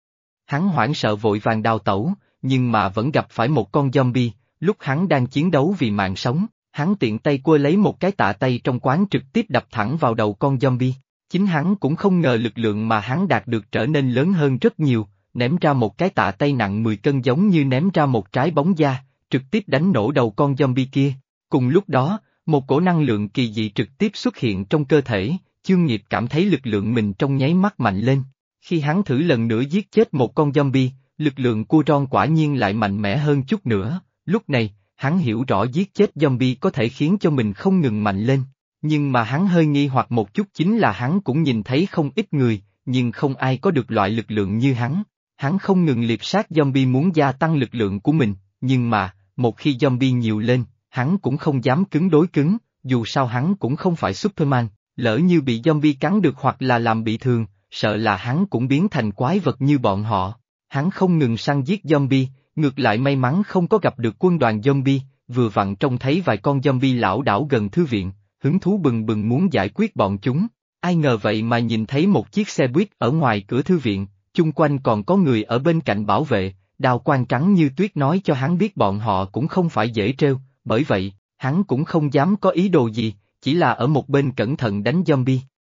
Hắn hoảng sợ vội vàng đào tẩu, nhưng mà vẫn gặp phải một con zombie, lúc hắn đang chiến đấu vì mạng sống, hắn tiện tay quơ lấy một cái tạ tay trong quán trực tiếp đập thẳng vào đầu con zombie. Chính hắn cũng không ngờ lực lượng mà hắn đạt được trở nên lớn hơn rất nhiều, ném ra một cái tạ tay nặng mười cân giống như ném ra một trái bóng da, trực tiếp đánh nổ đầu con zombie kia. Cùng lúc đó, một cổ năng lượng kỳ dị trực tiếp xuất hiện trong cơ thể, Chương Nghiệp cảm thấy lực lượng mình trong nháy mắt mạnh lên. Khi hắn thử lần nữa giết chết một con zombie, lực lượng của Ron quả nhiên lại mạnh mẽ hơn chút nữa, lúc này, hắn hiểu rõ giết chết zombie có thể khiến cho mình không ngừng mạnh lên. Nhưng mà hắn hơi nghi hoặc một chút chính là hắn cũng nhìn thấy không ít người, nhưng không ai có được loại lực lượng như hắn. Hắn không ngừng liệp sát zombie muốn gia tăng lực lượng của mình, nhưng mà, một khi zombie nhiều lên, hắn cũng không dám cứng đối cứng, dù sao hắn cũng không phải Superman, lỡ như bị zombie cắn được hoặc là làm bị thương, sợ là hắn cũng biến thành quái vật như bọn họ. Hắn không ngừng săn giết zombie, ngược lại may mắn không có gặp được quân đoàn zombie, vừa vặn trông thấy vài con zombie lão đảo gần thư viện, hứng thú bừng bừng muốn giải quyết bọn chúng. Ai ngờ vậy mà nhìn thấy một chiếc xe buýt ở ngoài cửa thư viện, chung quanh còn có người ở bên cạnh bảo vệ, đao quang trắng như tuyết nói cho hắn biết bọn họ cũng không phải dễ trêu, bởi vậy, hắn cũng không dám có ý đồ gì, chỉ là ở một bên cẩn thận đánh zombie.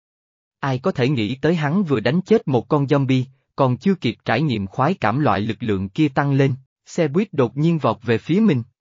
Ai có thể nghĩ tới hắn vừa đánh chết một con zombie, còn chưa kịp trải nghiệm khoái cảm loại lực lượng kia tăng lên, xe buýt đột nhiên vọt về phía mình.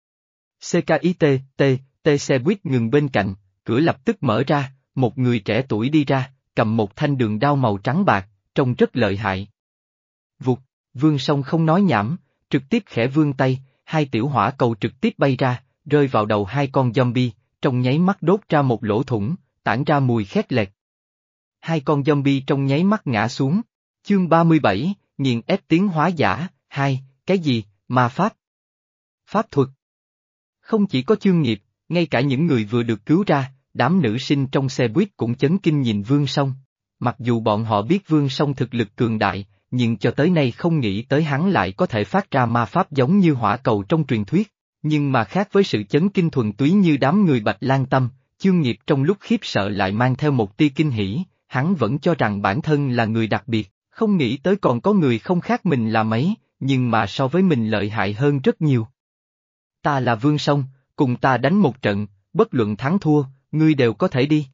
xê ca i tê, T, T xe buýt ngừng bên cạnh, cửa lập tức mở ra, một người trẻ tuổi đi ra, cầm một thanh đường đao màu trắng bạc, trông rất lợi hại. Vụt, Vương Song không nói nhảm, trực tiếp khẽ vươn tay, hai tiểu hỏa cầu trực tiếp bay ra, rơi vào đầu hai con zombie, trong nháy mắt đốt ra một lỗ thủng, tản ra mùi khét lẹt. Hai con zombie trong nháy mắt ngã xuống. Chương ba mươi bảy, nghiền ép tiến hóa giả, hai, cái gì, ma pháp? Pháp thuật. Không chỉ có Chương Nghiệp, Ngay cả những người vừa được cứu ra, đám nữ sinh trong xe buýt cũng chấn kinh nhìn Vương Song. Mặc dù bọn họ biết Vương Song thực lực cường đại, nhưng cho tới nay không nghĩ tới hắn lại có thể phát ra ma pháp giống như hỏa cầu trong truyền thuyết. Nhưng mà khác với sự chấn kinh thuần túy như đám người Bạch Lan Tâm, Chương Nghiệp trong lúc khiếp sợ lại mang theo một tia kinh hỉ, hắn vẫn cho rằng bản thân là người đặc biệt, không nghĩ tới còn có người không khác mình là mấy, nhưng mà so với mình lợi hại hơn rất nhiều. Ta là Vương Song, cùng ta đánh một trận, bất luận thắng thua, ngươi đều có thể đi.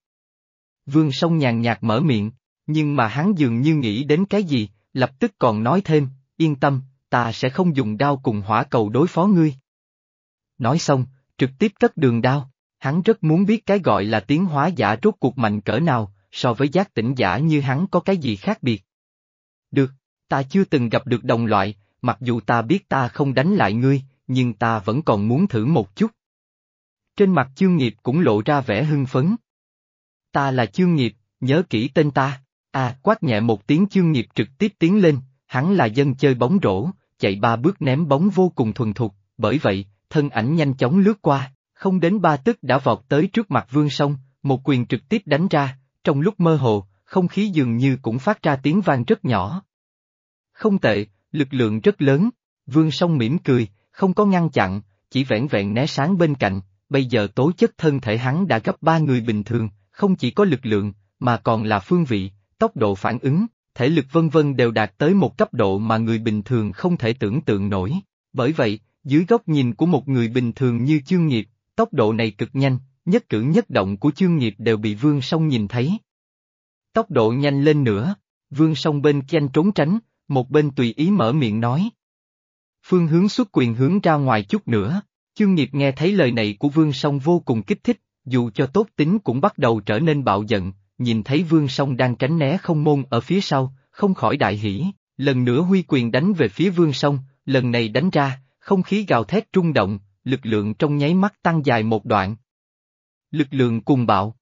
Vương Song nhàn nhạt mở miệng, nhưng mà hắn dường như nghĩ đến cái gì, lập tức còn nói thêm, yên tâm, ta sẽ không dùng đao cùng hỏa cầu đối phó ngươi. Nói xong, trực tiếp cất đường đao, hắn rất muốn biết cái gọi là tiến hóa giả rốt cuộc mạnh cỡ nào, so với giác tỉnh giả như hắn có cái gì khác biệt. Được, ta chưa từng gặp được đồng loại, mặc dù ta biết ta không đánh lại ngươi, nhưng ta vẫn còn muốn thử một chút. Trên mặt Chương Nghiệp cũng lộ ra vẻ hưng phấn. Ta là Chương Nghiệp, nhớ kỹ tên ta. À, quát nhẹ một tiếng, Chương Nghiệp trực tiếp tiến lên, hắn là dân chơi bóng rổ, chạy ba bước ném bóng vô cùng thuần thục, bởi vậy, thân ảnh nhanh chóng lướt qua, không đến ba tức đã vọt tới trước mặt Vương Song, một quyền trực tiếp đánh ra, trong lúc mơ hồ, không khí dường như cũng phát ra tiếng vang rất nhỏ. Không tệ, lực lượng rất lớn, Vương Song mỉm cười, không có ngăn chặn, chỉ vẻn vẹn né sáng bên cạnh, bây giờ tố chất thân thể hắn đã gấp ba người bình thường, không chỉ có lực lượng, mà còn là phương vị, tốc độ phản ứng, thể lực vân vân đều đạt tới một cấp độ mà người bình thường không thể tưởng tượng nổi. Bởi vậy, dưới góc nhìn của một người bình thường như Chương Nghiệp, tốc độ này cực nhanh, nhất cử nhất động của Chương Nghiệp đều bị Vương Song nhìn thấy. Tốc độ nhanh lên nữa, Vương Song bên tranh trốn tránh, một bên tùy ý mở miệng nói. Phương hướng xuất quyền hướng ra ngoài chút nữa, Chương Nghiệp nghe thấy lời này của Vương Song vô cùng kích thích, dù cho tốt tính cũng bắt đầu trở nên bạo giận, nhìn thấy Vương Song đang tránh né không môn ở phía sau, không khỏi đại hỉ, lần nữa huy quyền đánh về phía Vương Song, lần này đánh ra, không khí gào thét rung động, lực lượng trong nháy mắt tăng dài một đoạn. Lực lượng cuồng bạo.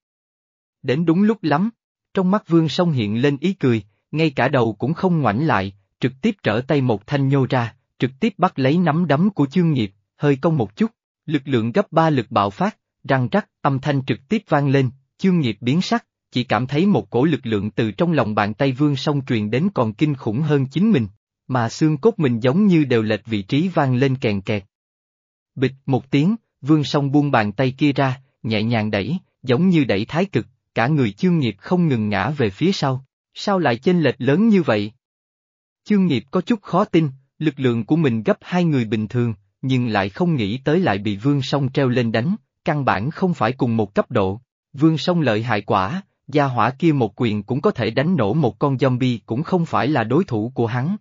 Đến đúng lúc lắm, trong mắt Vương Song hiện lên ý cười, ngay cả đầu cũng không ngoảnh lại, trực tiếp trở tay một thanh nhô ra, trực tiếp bắt lấy nắm đấm của Chương Nghiệp, hơi cong một chút, lực lượng gấp ba lực bạo phát, răng rắc, âm thanh trực tiếp vang lên, Chương Nghiệp biến sắc, chỉ cảm thấy một cổ lực lượng từ trong lòng bàn tay Vương Song truyền đến còn kinh khủng hơn chính mình, mà xương cốt mình giống như đều lệch vị trí vang lên kèn kẹt. Bịch một tiếng, Vương Song buông bàn tay kia ra, nhẹ nhàng đẩy, giống như đẩy thái cực, cả người Chương Nghiệp không ngừng ngã về phía sau, sao lại chênh lệch lớn như vậy? Chương Nghiệp có chút khó tin, lực lượng của mình gấp hai người bình thường, nhưng lại không nghĩ tới lại bị Vương Song treo lên đánh, căn bản không phải cùng một cấp độ. Vương Song lợi hại quả, gia hỏa kia một quyền cũng có thể đánh nổ một con zombie cũng không phải là đối thủ của hắn.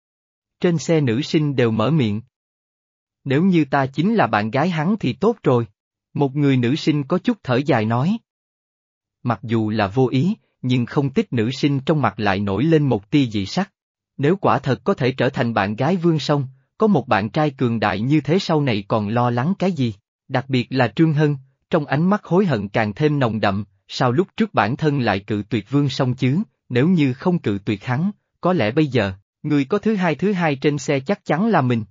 Trên xe nữ sinh đều mở miệng. Nếu như ta chính là bạn gái hắn thì tốt rồi. Một người nữ sinh có chút thở dài nói. Mặc dù là vô ý, nhưng không tích nữ sinh trong mặt lại nổi lên một tia dị sắc. Nếu quả thật có thể trở thành bạn gái Vương Song, có một bạn trai cường đại như thế sau này còn lo lắng cái gì? Đặc biệt là Trương Hân, trong ánh mắt hối hận càng thêm nồng đậm, sao lúc trước bản thân lại cự tuyệt Vương Song chứ, nếu như không cự tuyệt hắn, có lẽ bây giờ, người có thứ hai thứ hai trên xe chắc chắn là mình.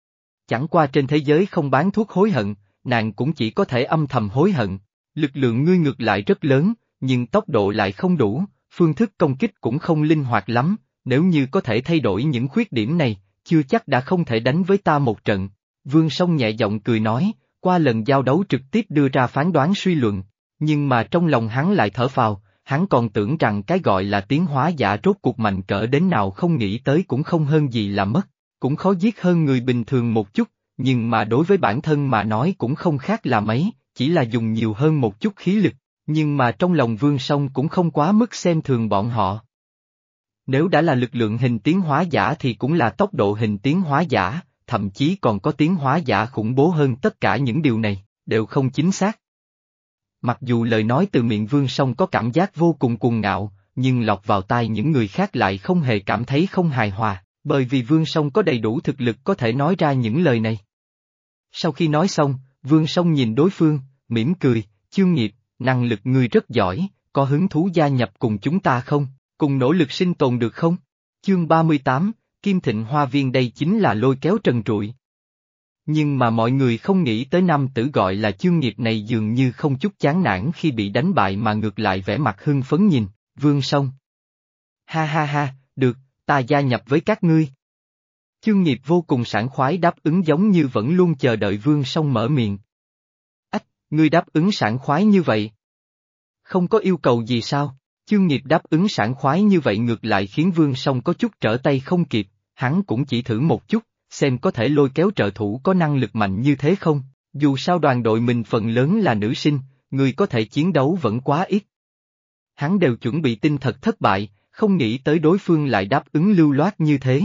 Chẳng qua trên thế giới không bán thuốc hối hận, nàng cũng chỉ có thể âm thầm hối hận, lực lượng ngươi ngược lại rất lớn, nhưng tốc độ lại không đủ, phương thức công kích cũng không linh hoạt lắm, nếu như có thể thay đổi những khuyết điểm này, chưa chắc đã không thể đánh với ta một trận. Vương Song nhẹ giọng cười nói, qua lần giao đấu trực tiếp đưa ra phán đoán suy luận, nhưng mà trong lòng hắn lại thở phào, hắn còn tưởng rằng cái gọi là tiến hóa giả rốt cuộc mạnh cỡ đến nào không nghĩ tới cũng không hơn gì là mất, cũng khó giết hơn người bình thường một chút, nhưng mà đối với bản thân mà nói cũng không khác là mấy, chỉ là dùng nhiều hơn một chút khí lực, nhưng mà trong lòng Vương Song cũng không quá mức xem thường bọn họ. Nếu đã là lực lượng hình tiến hóa giả thì cũng là tốc độ hình tiến hóa giả, thậm chí còn có tiến hóa giả khủng bố hơn, tất cả những điều này, đều không chính xác. Mặc dù lời nói từ miệng Vương Song có cảm giác vô cùng cuồng ngạo, nhưng lọt vào tai những người khác lại không hề cảm thấy không hài hòa, bởi vì Vương Song có đầy đủ thực lực có thể nói ra những lời này. Sau khi nói xong, Vương Song nhìn đối phương, mỉm cười, Chương Nghiệp, năng lực ngươi rất giỏi, có hứng thú gia nhập cùng chúng ta không, cùng nỗ lực sinh tồn được không? Chương ba mươi tám, Kim Thịnh Hoa Viên, đây chính là lôi kéo trần trụi. Nhưng mà mọi người không nghĩ tới nam tử gọi là Chương Nghiệp này dường như không chút chán nản khi bị đánh bại mà ngược lại vẻ mặt hưng phấn nhìn, Vương Song. Ha ha ha, được, ta gia nhập với các ngươi. Chương Nghiệp vô cùng sảng khoái đáp ứng giống như vẫn luôn chờ đợi Vương Song mở miệng. Ách, ngươi đáp ứng sảng khoái như vậy? Không có yêu cầu gì sao? Chương Nghiệp đáp ứng sảng khoái như vậy ngược lại khiến Vương Song có chút trở tay không kịp, hắn cũng chỉ thử một chút, xem có thể lôi kéo trợ thủ có năng lực mạnh như thế không, dù sao đoàn đội mình phần lớn là nữ sinh, người có thể chiến đấu vẫn quá ít. Hắn đều chuẩn bị tinh thật thất bại, không nghĩ tới đối phương lại đáp ứng lưu loát như thế.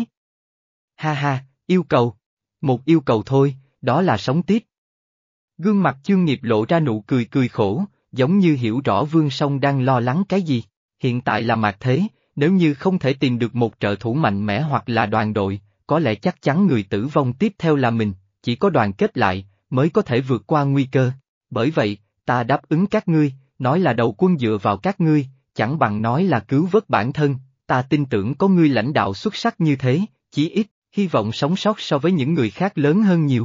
Ha ha, yêu cầu. Một yêu cầu thôi, đó là sống tiếp. Gương mặt Chương Nghiệp lộ ra nụ cười cười khổ, giống như hiểu rõ Vương Song đang lo lắng cái gì. Hiện tại là mạt thế, nếu như không thể tìm được một trợ thủ mạnh mẽ hoặc là đoàn đội, có lẽ chắc chắn người tử vong tiếp theo là mình, chỉ có đoàn kết lại, mới có thể vượt qua nguy cơ. Bởi vậy, ta đáp ứng các ngươi, nói là đầu quân dựa vào các ngươi, chẳng bằng nói là cứu vớt bản thân, ta tin tưởng có ngươi lãnh đạo xuất sắc như thế, chí ít, hy vọng sống sót so với những người khác lớn hơn nhiều.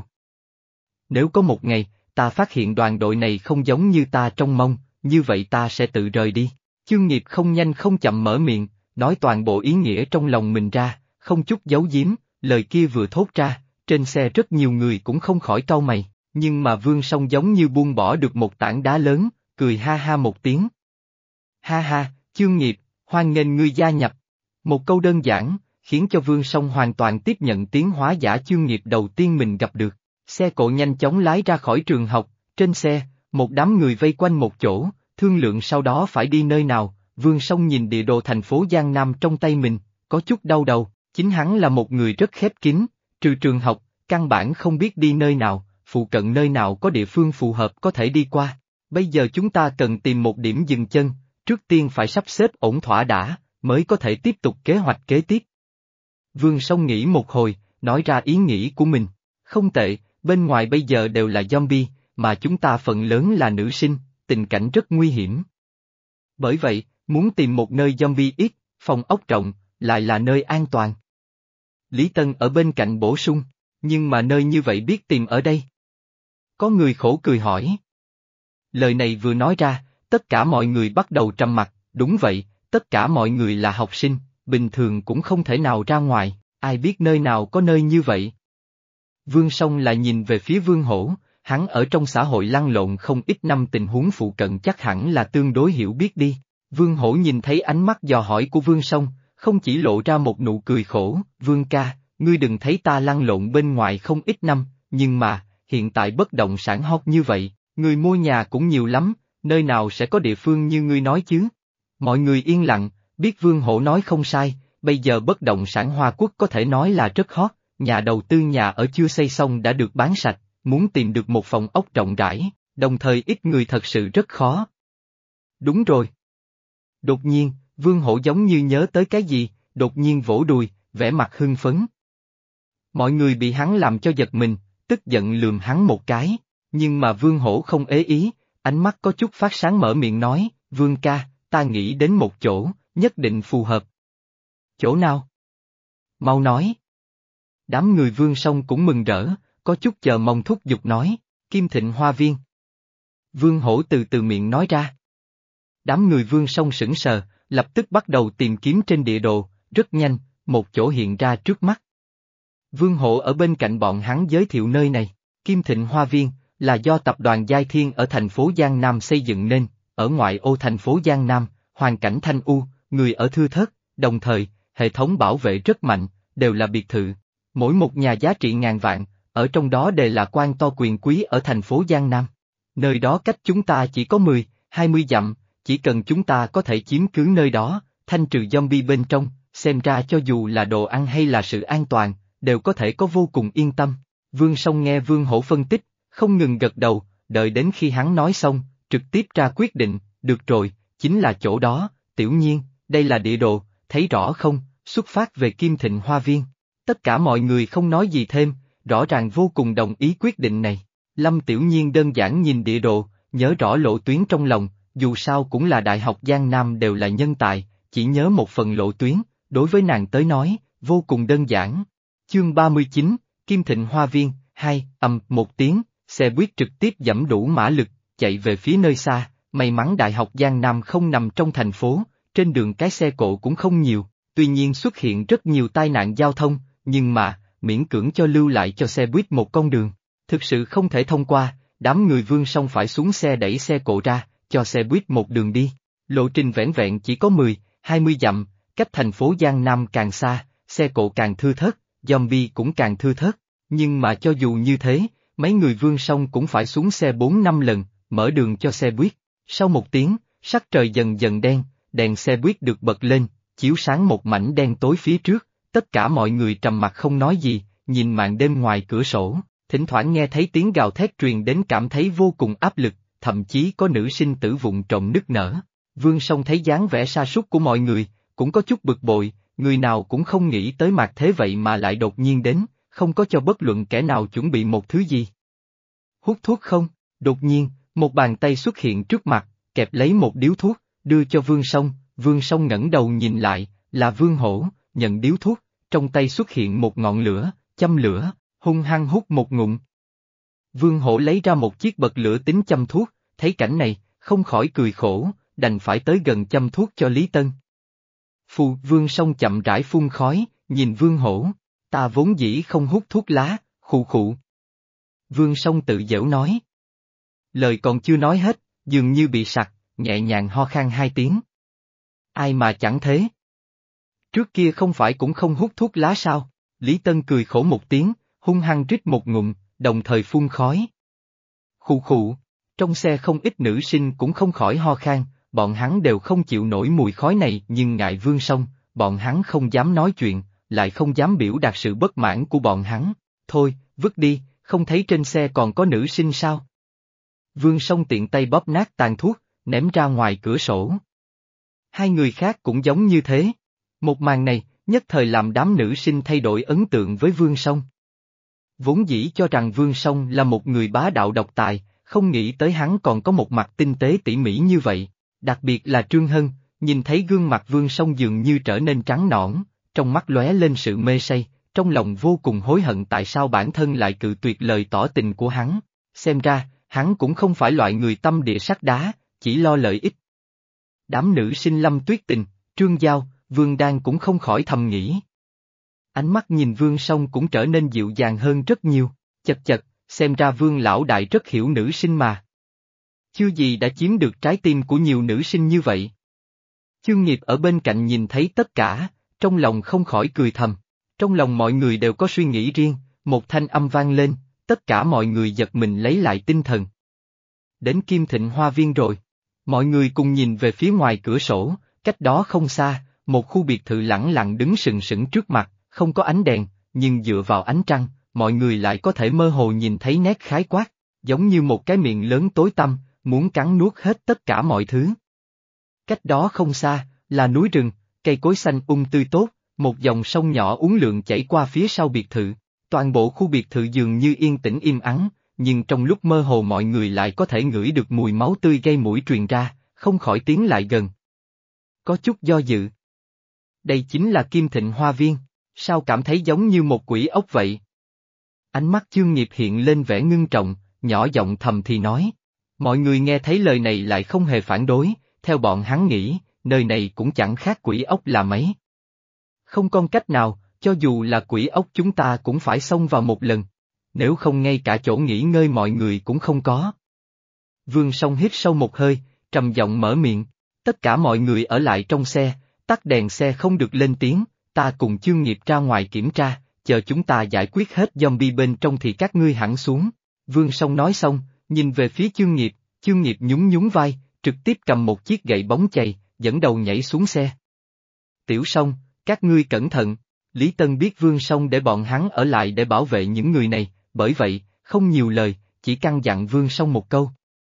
Nếu có một ngày, ta phát hiện đoàn đội này không giống như ta trông mong, như vậy ta sẽ tự rời đi. Chương Nghiệp không nhanh không chậm mở miệng, nói toàn bộ ý nghĩa trong lòng mình ra, không chút giấu giếm, lời kia vừa thốt ra, trên xe rất nhiều người cũng không khỏi cau mày, nhưng mà Vương Song giống như buông bỏ được một tảng đá lớn, cười ha ha một tiếng. Ha ha, Chương Nghiệp, hoan nghênh ngươi gia nhập. Một câu đơn giản, khiến cho Vương Song hoàn toàn tiếp nhận tiến hóa giả Chương Nghiệp đầu tiên mình gặp được. Xe cộ nhanh chóng lái ra khỏi trường học, trên xe, một đám người vây quanh một chỗ, thương lượng sau đó phải đi nơi nào. Vương Song nhìn địa đồ thành phố Giang Nam trong tay mình, có chút đau đầu, chính hắn là một người rất khép kín, trừ trường học, căn bản không biết đi nơi nào, phụ cận nơi nào có địa phương phù hợp có thể đi qua. Bây giờ chúng ta cần tìm một điểm dừng chân, trước tiên phải sắp xếp ổn thỏa đã, mới có thể tiếp tục kế hoạch kế tiếp. Vương Song nghĩ một hồi, nói ra ý nghĩ của mình, không tệ, bên ngoài bây giờ đều là zombie, mà chúng ta phần lớn là nữ sinh, tình cảnh rất nguy hiểm. Bởi vậy, muốn tìm một nơi zombie ít, phòng ốc rộng, lại là nơi an toàn. Lý Tân ở bên cạnh bổ sung, nhưng mà nơi như vậy biết tìm ở đây. Có người khổ cười hỏi. Lời này vừa nói ra, tất cả mọi người bắt đầu trầm mặc, đúng vậy, tất cả mọi người là học sinh, bình thường cũng không thể nào ra ngoài, ai biết nơi nào có nơi như vậy. Vương Song lại nhìn về phía Vương Hổ, hắn ở trong xã hội lăn lộn không ít năm, tình huống phụ cận chắc hẳn là tương đối hiểu biết đi. Vương Hổ nhìn thấy ánh mắt dò hỏi của Vương Song, không chỉ lộ ra một nụ cười khổ, Vương ca, ngươi đừng thấy ta lăn lộn bên ngoài không ít năm, nhưng mà, hiện tại bất động sản hot như vậy, người mua nhà cũng nhiều lắm, nơi nào sẽ có địa phương như ngươi nói chứ? Mọi người yên lặng, biết Vương Hổ nói không sai, bây giờ bất động sản Hoa Quốc có thể nói là rất hot, nhà đầu tư nhà ở chưa xây xong đã được bán sạch, muốn tìm được một phòng ốc rộng rãi, đồng thời ít người thật sự rất khó. Đúng rồi. Đột nhiên, Vương Hổ giống như nhớ tới cái gì, đột nhiên vỗ đùi, vẻ mặt hưng phấn. Mọi người bị hắn làm cho giật mình, tức giận lườm hắn một cái, nhưng mà Vương Hổ không ế ý, ánh mắt có chút phát sáng mở miệng nói, Vương ca, ta nghĩ đến một chỗ, nhất định phù hợp. Chỗ nào? Mau nói. Đám người Vương Song cũng mừng rỡ, có chút chờ mong thúc giục nói, Kim Thịnh Hoa Viên. Vương Hổ từ từ miệng nói ra. Đám người Vương Song sững sờ, lập tức bắt đầu tìm kiếm trên địa đồ, rất nhanh, một chỗ hiện ra trước mắt. Vương Hổ ở bên cạnh bọn hắn giới thiệu nơi này, Kim Thịnh Hoa Viên, là do tập đoàn Giai Thiên ở thành phố Giang Nam xây dựng nên, ở ngoại ô thành phố Giang Nam, hoàn cảnh thanh u, người ở thưa thớt, đồng thời, hệ thống bảo vệ rất mạnh, đều là biệt thự. Mỗi một nhà giá trị ngàn vạn, ở trong đó đều là quan to quyền quý ở thành phố Giang Nam. Nơi đó cách chúng ta chỉ có mười, hai mươi dặm, chỉ cần chúng ta có thể chiếm cứ nơi đó, thanh trừ zombie bên trong, xem ra cho dù là đồ ăn hay là sự an toàn, đều có thể có vô cùng yên tâm. Vương Song nghe Vương Hổ phân tích, không ngừng gật đầu, đợi đến khi hắn nói xong, trực tiếp ra quyết định, được rồi, chính là chỗ đó, Tiểu Nhiên, đây là địa đồ, thấy rõ không, xuất phát về Kim Thịnh Hoa Viên. Tất cả mọi người không nói gì thêm, rõ ràng vô cùng đồng ý quyết định này. Lâm Tiểu Nhiên đơn giản nhìn địa đồ, nhớ rõ lộ tuyến trong lòng, dù sao cũng là Đại học Giang Nam đều là nhân tài, chỉ nhớ một phần lộ tuyến, đối với nàng tới nói, vô cùng đơn giản. Chương ba mươi chín, Kim Thịnh Hoa Viên, Hai, ầm một tiếng, xe buýt trực tiếp giẫm đủ mã lực, chạy về phía nơi xa, may mắn Đại học Giang Nam không nằm trong thành phố, trên đường cái xe cộ cũng không nhiều, tuy nhiên xuất hiện rất nhiều tai nạn giao thông, nhưng mà, miễn cưỡng cho lưu lại cho xe buýt một con đường. Thực sự không thể thông qua, đám người Vương Song phải xuống xe đẩy xe cộ ra, cho xe buýt một đường đi. Lộ trình vẻn vẹn chỉ có mười, hai mươi dặm, cách thành phố Giang Nam càng xa, xe cộ càng thưa thớt, zombie cũng càng thưa thớt. Nhưng mà cho dù như thế, mấy người Vương Song cũng phải xuống xe bốn năm lần, mở đường cho xe buýt. Sau một tiếng, sắc trời dần dần đen, đèn xe buýt được bật lên, chiếu sáng một mảnh đen tối phía trước, tất cả mọi người trầm mặc không nói gì, nhìn màn đêm ngoài cửa sổ, thỉnh thoảng nghe thấy tiếng gào thét truyền đến cảm thấy vô cùng áp lực, thậm chí có nữ sinh tử vụng trộm nức nở. Vương Song thấy dáng vẻ sa sút của mọi người, cũng có chút bực bội, người nào cũng không nghĩ tới mạt thế vậy mà lại đột nhiên đến, không có cho bất luận kẻ nào chuẩn bị một thứ gì. Hút thuốc không? Đột nhiên, một bàn tay xuất hiện trước mặt, kẹp lấy một điếu thuốc, đưa cho Vương Song. Vương Song ngẩng đầu nhìn lại, là Vương Hổ, nhận điếu thuốc, trong tay xuất hiện một ngọn lửa, châm lửa, hung hăng hút một ngụm. Vương Hổ lấy ra một chiếc bật lửa tính châm thuốc, thấy cảnh này, không khỏi cười khổ, đành phải tới gần châm thuốc cho Lý Tân. Phù, Vương Song chậm rãi phun khói, nhìn Vương Hổ, ta vốn dĩ không hút thuốc lá, khụ khụ. Vương Song tự giễu nói. Lời còn chưa nói hết, dường như bị sặc, nhẹ nhàng ho khan hai tiếng. Ai mà chẳng thế? Trước kia không phải cũng không hút thuốc lá sao? Lý Tân cười khổ một tiếng, hung hăng rít một ngụm, đồng thời phun khói. Khụ khụ, trong xe không ít nữ sinh cũng không khỏi ho khan, bọn hắn đều không chịu nổi mùi khói này nhưng ngại Vương Song, bọn hắn không dám nói chuyện, lại không dám biểu đạt sự bất mãn của bọn hắn. Thôi, vứt đi, không thấy trên xe còn có nữ sinh sao? Vương Song tiện tay bóp nát tàn thuốc, ném ra ngoài cửa sổ. Hai người khác cũng giống như thế. Một màn này, nhất thời làm đám nữ sinh thay đổi ấn tượng với Vương Song. Vốn dĩ cho rằng Vương Song là một người bá đạo độc tài, không nghĩ tới hắn còn có một mặt tinh tế tỉ mỉ như vậy. Đặc biệt là Trương Hân, nhìn thấy gương mặt Vương Song dường như trở nên trắng nõn, trong mắt lóe lên sự mê say, trong lòng vô cùng hối hận tại sao bản thân lại cự tuyệt lời tỏ tình của hắn. Xem ra, hắn cũng không phải loại người tâm địa sắt đá, chỉ lo lợi ích. Đám nữ sinh Lâm Tuyết Tình, Trương Giao, Vương Đan cũng không khỏi thầm nghĩ. Ánh mắt nhìn Vương Song cũng trở nên dịu dàng hơn rất nhiều, chật chật, xem ra Vương lão đại rất hiểu nữ sinh mà. Chưa gì đã chiếm được trái tim của nhiều nữ sinh như vậy. Chương Nghiệp ở bên cạnh nhìn thấy tất cả, trong lòng không khỏi cười thầm. Trong lòng mọi người đều có suy nghĩ riêng, một thanh âm vang lên, tất cả mọi người giật mình lấy lại tinh thần. Đến Kim Thịnh Hoa Viên rồi. Mọi người cùng nhìn về phía ngoài cửa sổ, cách đó không xa, một khu biệt thự lẳng lặng đứng sừng sững trước mặt, không có ánh đèn, nhưng dựa vào ánh trăng, mọi người lại có thể mơ hồ nhìn thấy nét khái quát, giống như một cái miệng lớn tối tăm, muốn cắn nuốt hết tất cả mọi thứ. Cách đó không xa, là núi rừng, cây cối xanh um tươi tốt, một dòng sông nhỏ uốn lượn chảy qua phía sau biệt thự. Toàn bộ khu biệt thự dường như yên tĩnh im ắng, nhưng trong lúc mơ hồ mọi người lại có thể ngửi được mùi máu tươi gây mũi truyền ra, không khỏi tiến lại gần. Có chút do dự. Đây chính là Kim Thịnh Hoa Viên, sao cảm thấy giống như một quỷ ốc vậy? Ánh mắt Chương Nghiệp hiện lên vẻ ngưng trọng, nhỏ giọng thầm thì nói. Mọi người nghe thấy lời này lại không hề phản đối, theo bọn hắn nghĩ, nơi này cũng chẳng khác quỷ ốc là mấy. Không còn cách nào, cho dù là quỷ ốc chúng ta cũng phải xông vào một lần, nếu không ngay cả chỗ nghỉ ngơi mọi người cũng không có. Vương Song hít sâu một hơi, trầm giọng mở miệng, tất cả mọi người ở lại trong xe, tắt đèn xe không được lên tiếng, ta cùng Chương Nghiệp ra ngoài kiểm tra, chờ chúng ta giải quyết hết zombie bên trong thì các ngươi hẳn xuống. Vương Song nói xong, nhìn về phía Chương Nghiệp, Chương Nghiệp nhún nhún vai, trực tiếp cầm một chiếc gậy bóng chày, dẫn đầu nhảy xuống xe. Tiểu Song, các ngươi cẩn thận. Lý Tân biết Vương Song để bọn hắn ở lại để bảo vệ những người này, bởi vậy, không nhiều lời, chỉ căn dặn Vương Song một câu.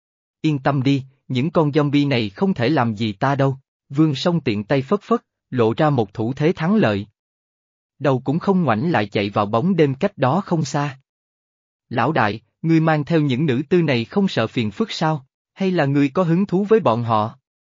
Yên tâm đi, những con zombie này không thể làm gì ta đâu. Vương Song tiện tay phất phất, lộ ra một thủ thế thắng lợi. Đầu cũng không ngoảnh lại chạy vào bóng đêm cách đó không xa. Lão đại, ngươi mang theo những nữ tư này không sợ phiền phức sao, hay là ngươi có hứng thú với bọn họ?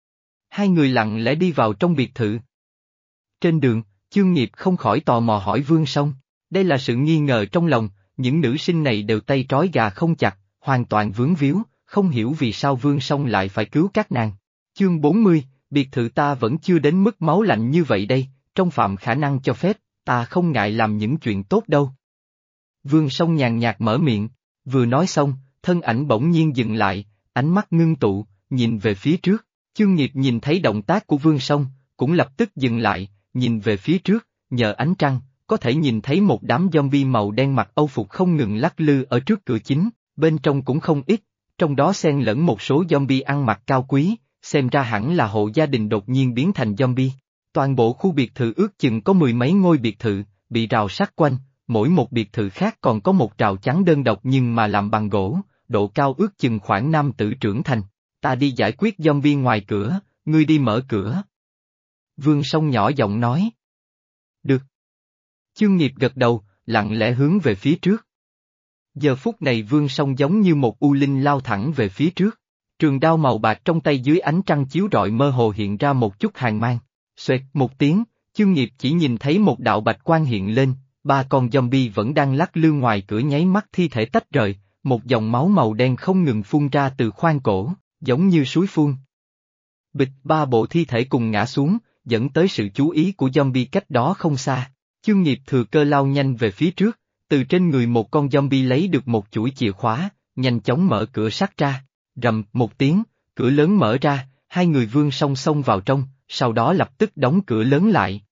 Hai người lặng lẽ đi vào trong biệt thự. Trên đường, Chương Nghiệp không khỏi tò mò hỏi Vương Song, đây là sự nghi ngờ trong lòng, những nữ sinh này đều tay trói gà không chặt, hoàn toàn vướng víu, không hiểu vì sao Vương Song lại phải cứu các nàng. Chương bốn mươi, biệt thự ta vẫn chưa đến mức máu lạnh như vậy đây, trong phạm khả năng cho phép, ta không ngại làm những chuyện tốt đâu. Vương Song nhàn nhạt mở miệng, vừa nói xong, thân ảnh bỗng nhiên dừng lại, ánh mắt ngưng tụ, nhìn về phía trước. Chương Nghiệp nhìn thấy động tác của Vương Song, cũng lập tức dừng lại, nhìn về phía trước, nhờ ánh trăng, có thể nhìn thấy một đám zombie màu đen mặc âu phục không ngừng lắc lư ở trước cửa chính, bên trong cũng không ít, trong đó xen lẫn một số zombie ăn mặc cao quý, xem ra hẳn là hộ gia đình đột nhiên biến thành zombie. Toàn bộ khu biệt thự ước chừng có mười mấy ngôi biệt thự, bị rào sát quanh, mỗi một biệt thự khác còn có một rào chắn đơn độc nhưng mà làm bằng gỗ, độ cao ước chừng khoảng nam tử trưởng thành. Ta đi giải quyết zombie ngoài cửa, ngươi đi mở cửa. Vương Song nhỏ giọng nói. Được. Chương Nghiệp gật đầu, lặng lẽ hướng về phía trước. Giờ phút này Vương Song giống như một u linh lao thẳng về phía trước. Trường đao màu bạc trong tay dưới ánh trăng chiếu rọi mơ hồ hiện ra một chút hàn mang. Xoẹt một tiếng, Chương Nghiệp chỉ nhìn thấy một đạo bạch quang hiện lên, ba con zombie vẫn đang lắc lư ngoài cửa nháy mắt thi thể tách rời, một dòng máu màu đen không ngừng phun ra từ khoang cổ, giống như suối phun. Bịch, ba bộ thi thể cùng ngã xuống, dẫn tới sự chú ý của zombie cách đó không xa. Chương Nghiệp thừa cơ lao nhanh về phía trước, từ trên người một con zombie lấy được một chuỗi chìa khóa, nhanh chóng mở cửa sắt ra. Rầm một tiếng, cửa lớn mở ra, hai người Vương Song xông vào trong, sau đó lập tức đóng cửa lớn lại.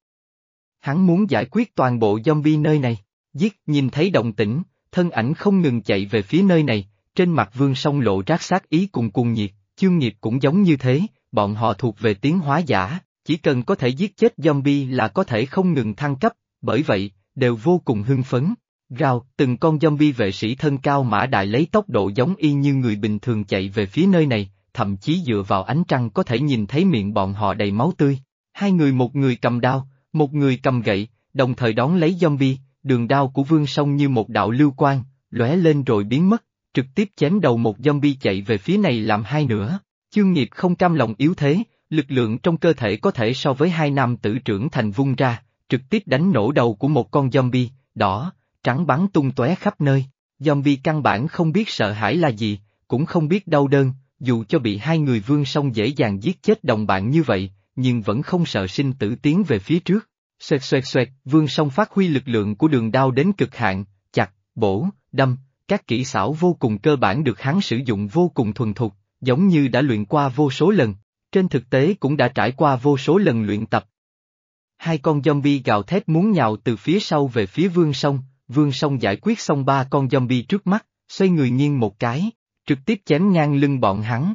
Hắn muốn giải quyết toàn bộ zombie nơi này. Giết, nhìn thấy động tĩnh, thân ảnh không ngừng chạy về phía nơi này, trên mặt Vương Song lộ rát sát ý cùng cùng nhiệt. Chương Nghiệp cũng giống như thế, bọn họ thuộc về tiến hóa giả, chỉ cần có thể giết chết zombie là có thể không ngừng thăng cấp, bởi vậy, đều vô cùng hưng phấn. Rào, từng con zombie vệ sĩ thân cao mã đại lấy tốc độ giống y như người bình thường chạy về phía nơi này, thậm chí dựa vào ánh trăng có thể nhìn thấy miệng bọn họ đầy máu tươi. Hai người một người cầm đao, một người cầm gậy, đồng thời đón lấy zombie, đường đao của Vương Song như một đạo lưu quang, lóe lên rồi biến mất, trực tiếp chém đầu một zombie chạy về phía này làm hai nửa. Chương Nghiệp không cam lòng yếu thế, lực lượng trong cơ thể có thể so với hai nam tử trưởng thành vung ra, trực tiếp đánh nổ đầu của một con zombie, đỏ, trắng bắn tung tóe khắp nơi. Zombie căn bản không biết sợ hãi là gì, cũng không biết đau đớn, dù cho bị hai người Vương Song dễ dàng giết chết đồng bạn như vậy, nhưng vẫn không sợ sinh tử tiến về phía trước. Xoẹt xoẹt xoẹt, Vương Song phát huy lực lượng của đường đao đến cực hạn, chặt, bổ, đâm, các kỹ xảo vô cùng cơ bản được hắn sử dụng vô cùng thuần thục, giống như đã luyện qua vô số lần, trên thực tế cũng đã trải qua vô số lần luyện tập. Hai con zombie gào thét muốn nhào từ phía sau về phía Vương Song, Vương Song giải quyết xong ba con zombie trước mắt, xoay người nghiêng một cái, trực tiếp chém ngang lưng bọn hắn.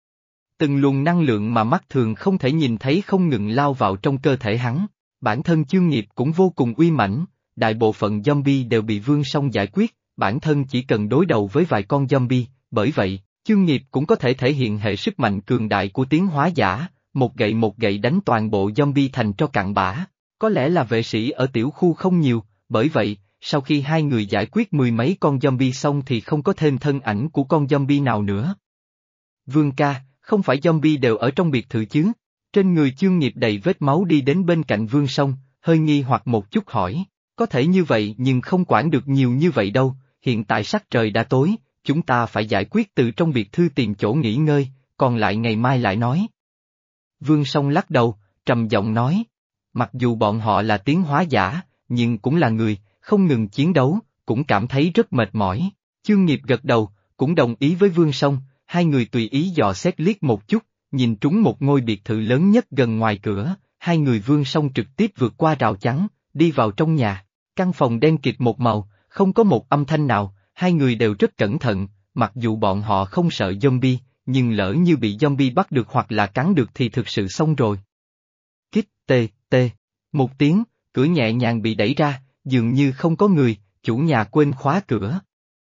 Từng luồng năng lượng mà mắt thường không thể nhìn thấy không ngừng lao vào trong cơ thể hắn, bản thân Chương Nghiệp cũng vô cùng uy mãnh, đại bộ phận zombie đều bị Vương Song giải quyết, bản thân chỉ cần đối đầu với vài con zombie, bởi vậy, Chương Nghiệp cũng có thể thể hiện hệ sức mạnh cường đại của tiến hóa giả, một gậy một gậy đánh toàn bộ zombie thành cho cặn bã. Có lẽ là vệ sĩ ở tiểu khu không nhiều, bởi vậy, sau khi hai người giải quyết mười mấy con zombie xong thì không có thêm thân ảnh của con zombie nào nữa. Vương ca, không phải zombie đều ở trong biệt thự chứ? Trên người Chương Nghiệp đầy vết máu đi đến bên cạnh Vương Song, hơi nghi hoặc một chút hỏi, có thể như vậy nhưng không quản được nhiều như vậy đâu, hiện tại sắc trời đã tối, chúng ta phải giải quyết từ trong biệt thự tìm chỗ nghỉ ngơi, còn lại ngày mai lại nói. Vương Song lắc đầu, trầm giọng nói, mặc dù bọn họ là tiến hóa giả, nhưng cũng là người, không ngừng chiến đấu, cũng cảm thấy rất mệt mỏi. Chương Nghiệp gật đầu, cũng đồng ý với Vương Song, hai người tùy ý dò xét liếc một chút, nhìn trúng một ngôi biệt thự lớn nhất gần ngoài cửa, hai người Vương Song trực tiếp vượt qua rào chắn, đi vào trong nhà. Căn phòng đen kịt một màu, không có một âm thanh nào, hai người đều rất cẩn thận, mặc dù bọn họ không sợ zombie, nhưng lỡ như bị zombie bắt được hoặc là cắn được thì thực sự xong rồi. Kích, tê, tê, một tiếng, cửa nhẹ nhàng bị đẩy ra, dường như không có người, chủ nhà quên khóa cửa.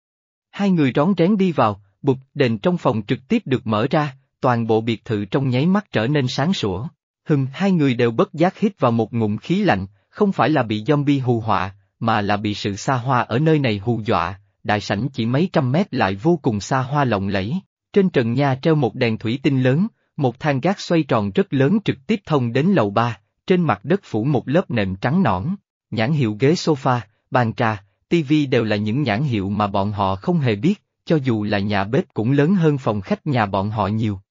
Hai người rón rén đi vào, bụp, đèn trong phòng trực tiếp được mở ra, toàn bộ biệt thự trong nháy mắt trở nên sáng sủa. Hừm, hai người đều bất giác hít vào một ngụm khí lạnh, không phải là bị zombie hù họa, mà là bị sự xa hoa ở nơi này hù dọa. Đại sảnh chỉ mấy trăm mét lại vô cùng xa hoa lộng lẫy, trên trần nhà treo một đèn thủy tinh lớn, một thang gác xoay tròn rất lớn trực tiếp thông đến lầu ba, trên mặt đất phủ một lớp nệm trắng nõn, nhãn hiệu ghế sofa, bàn trà, tivi đều là những nhãn hiệu mà bọn họ không hề biết, cho dù là nhà bếp cũng lớn hơn phòng khách nhà bọn họ nhiều.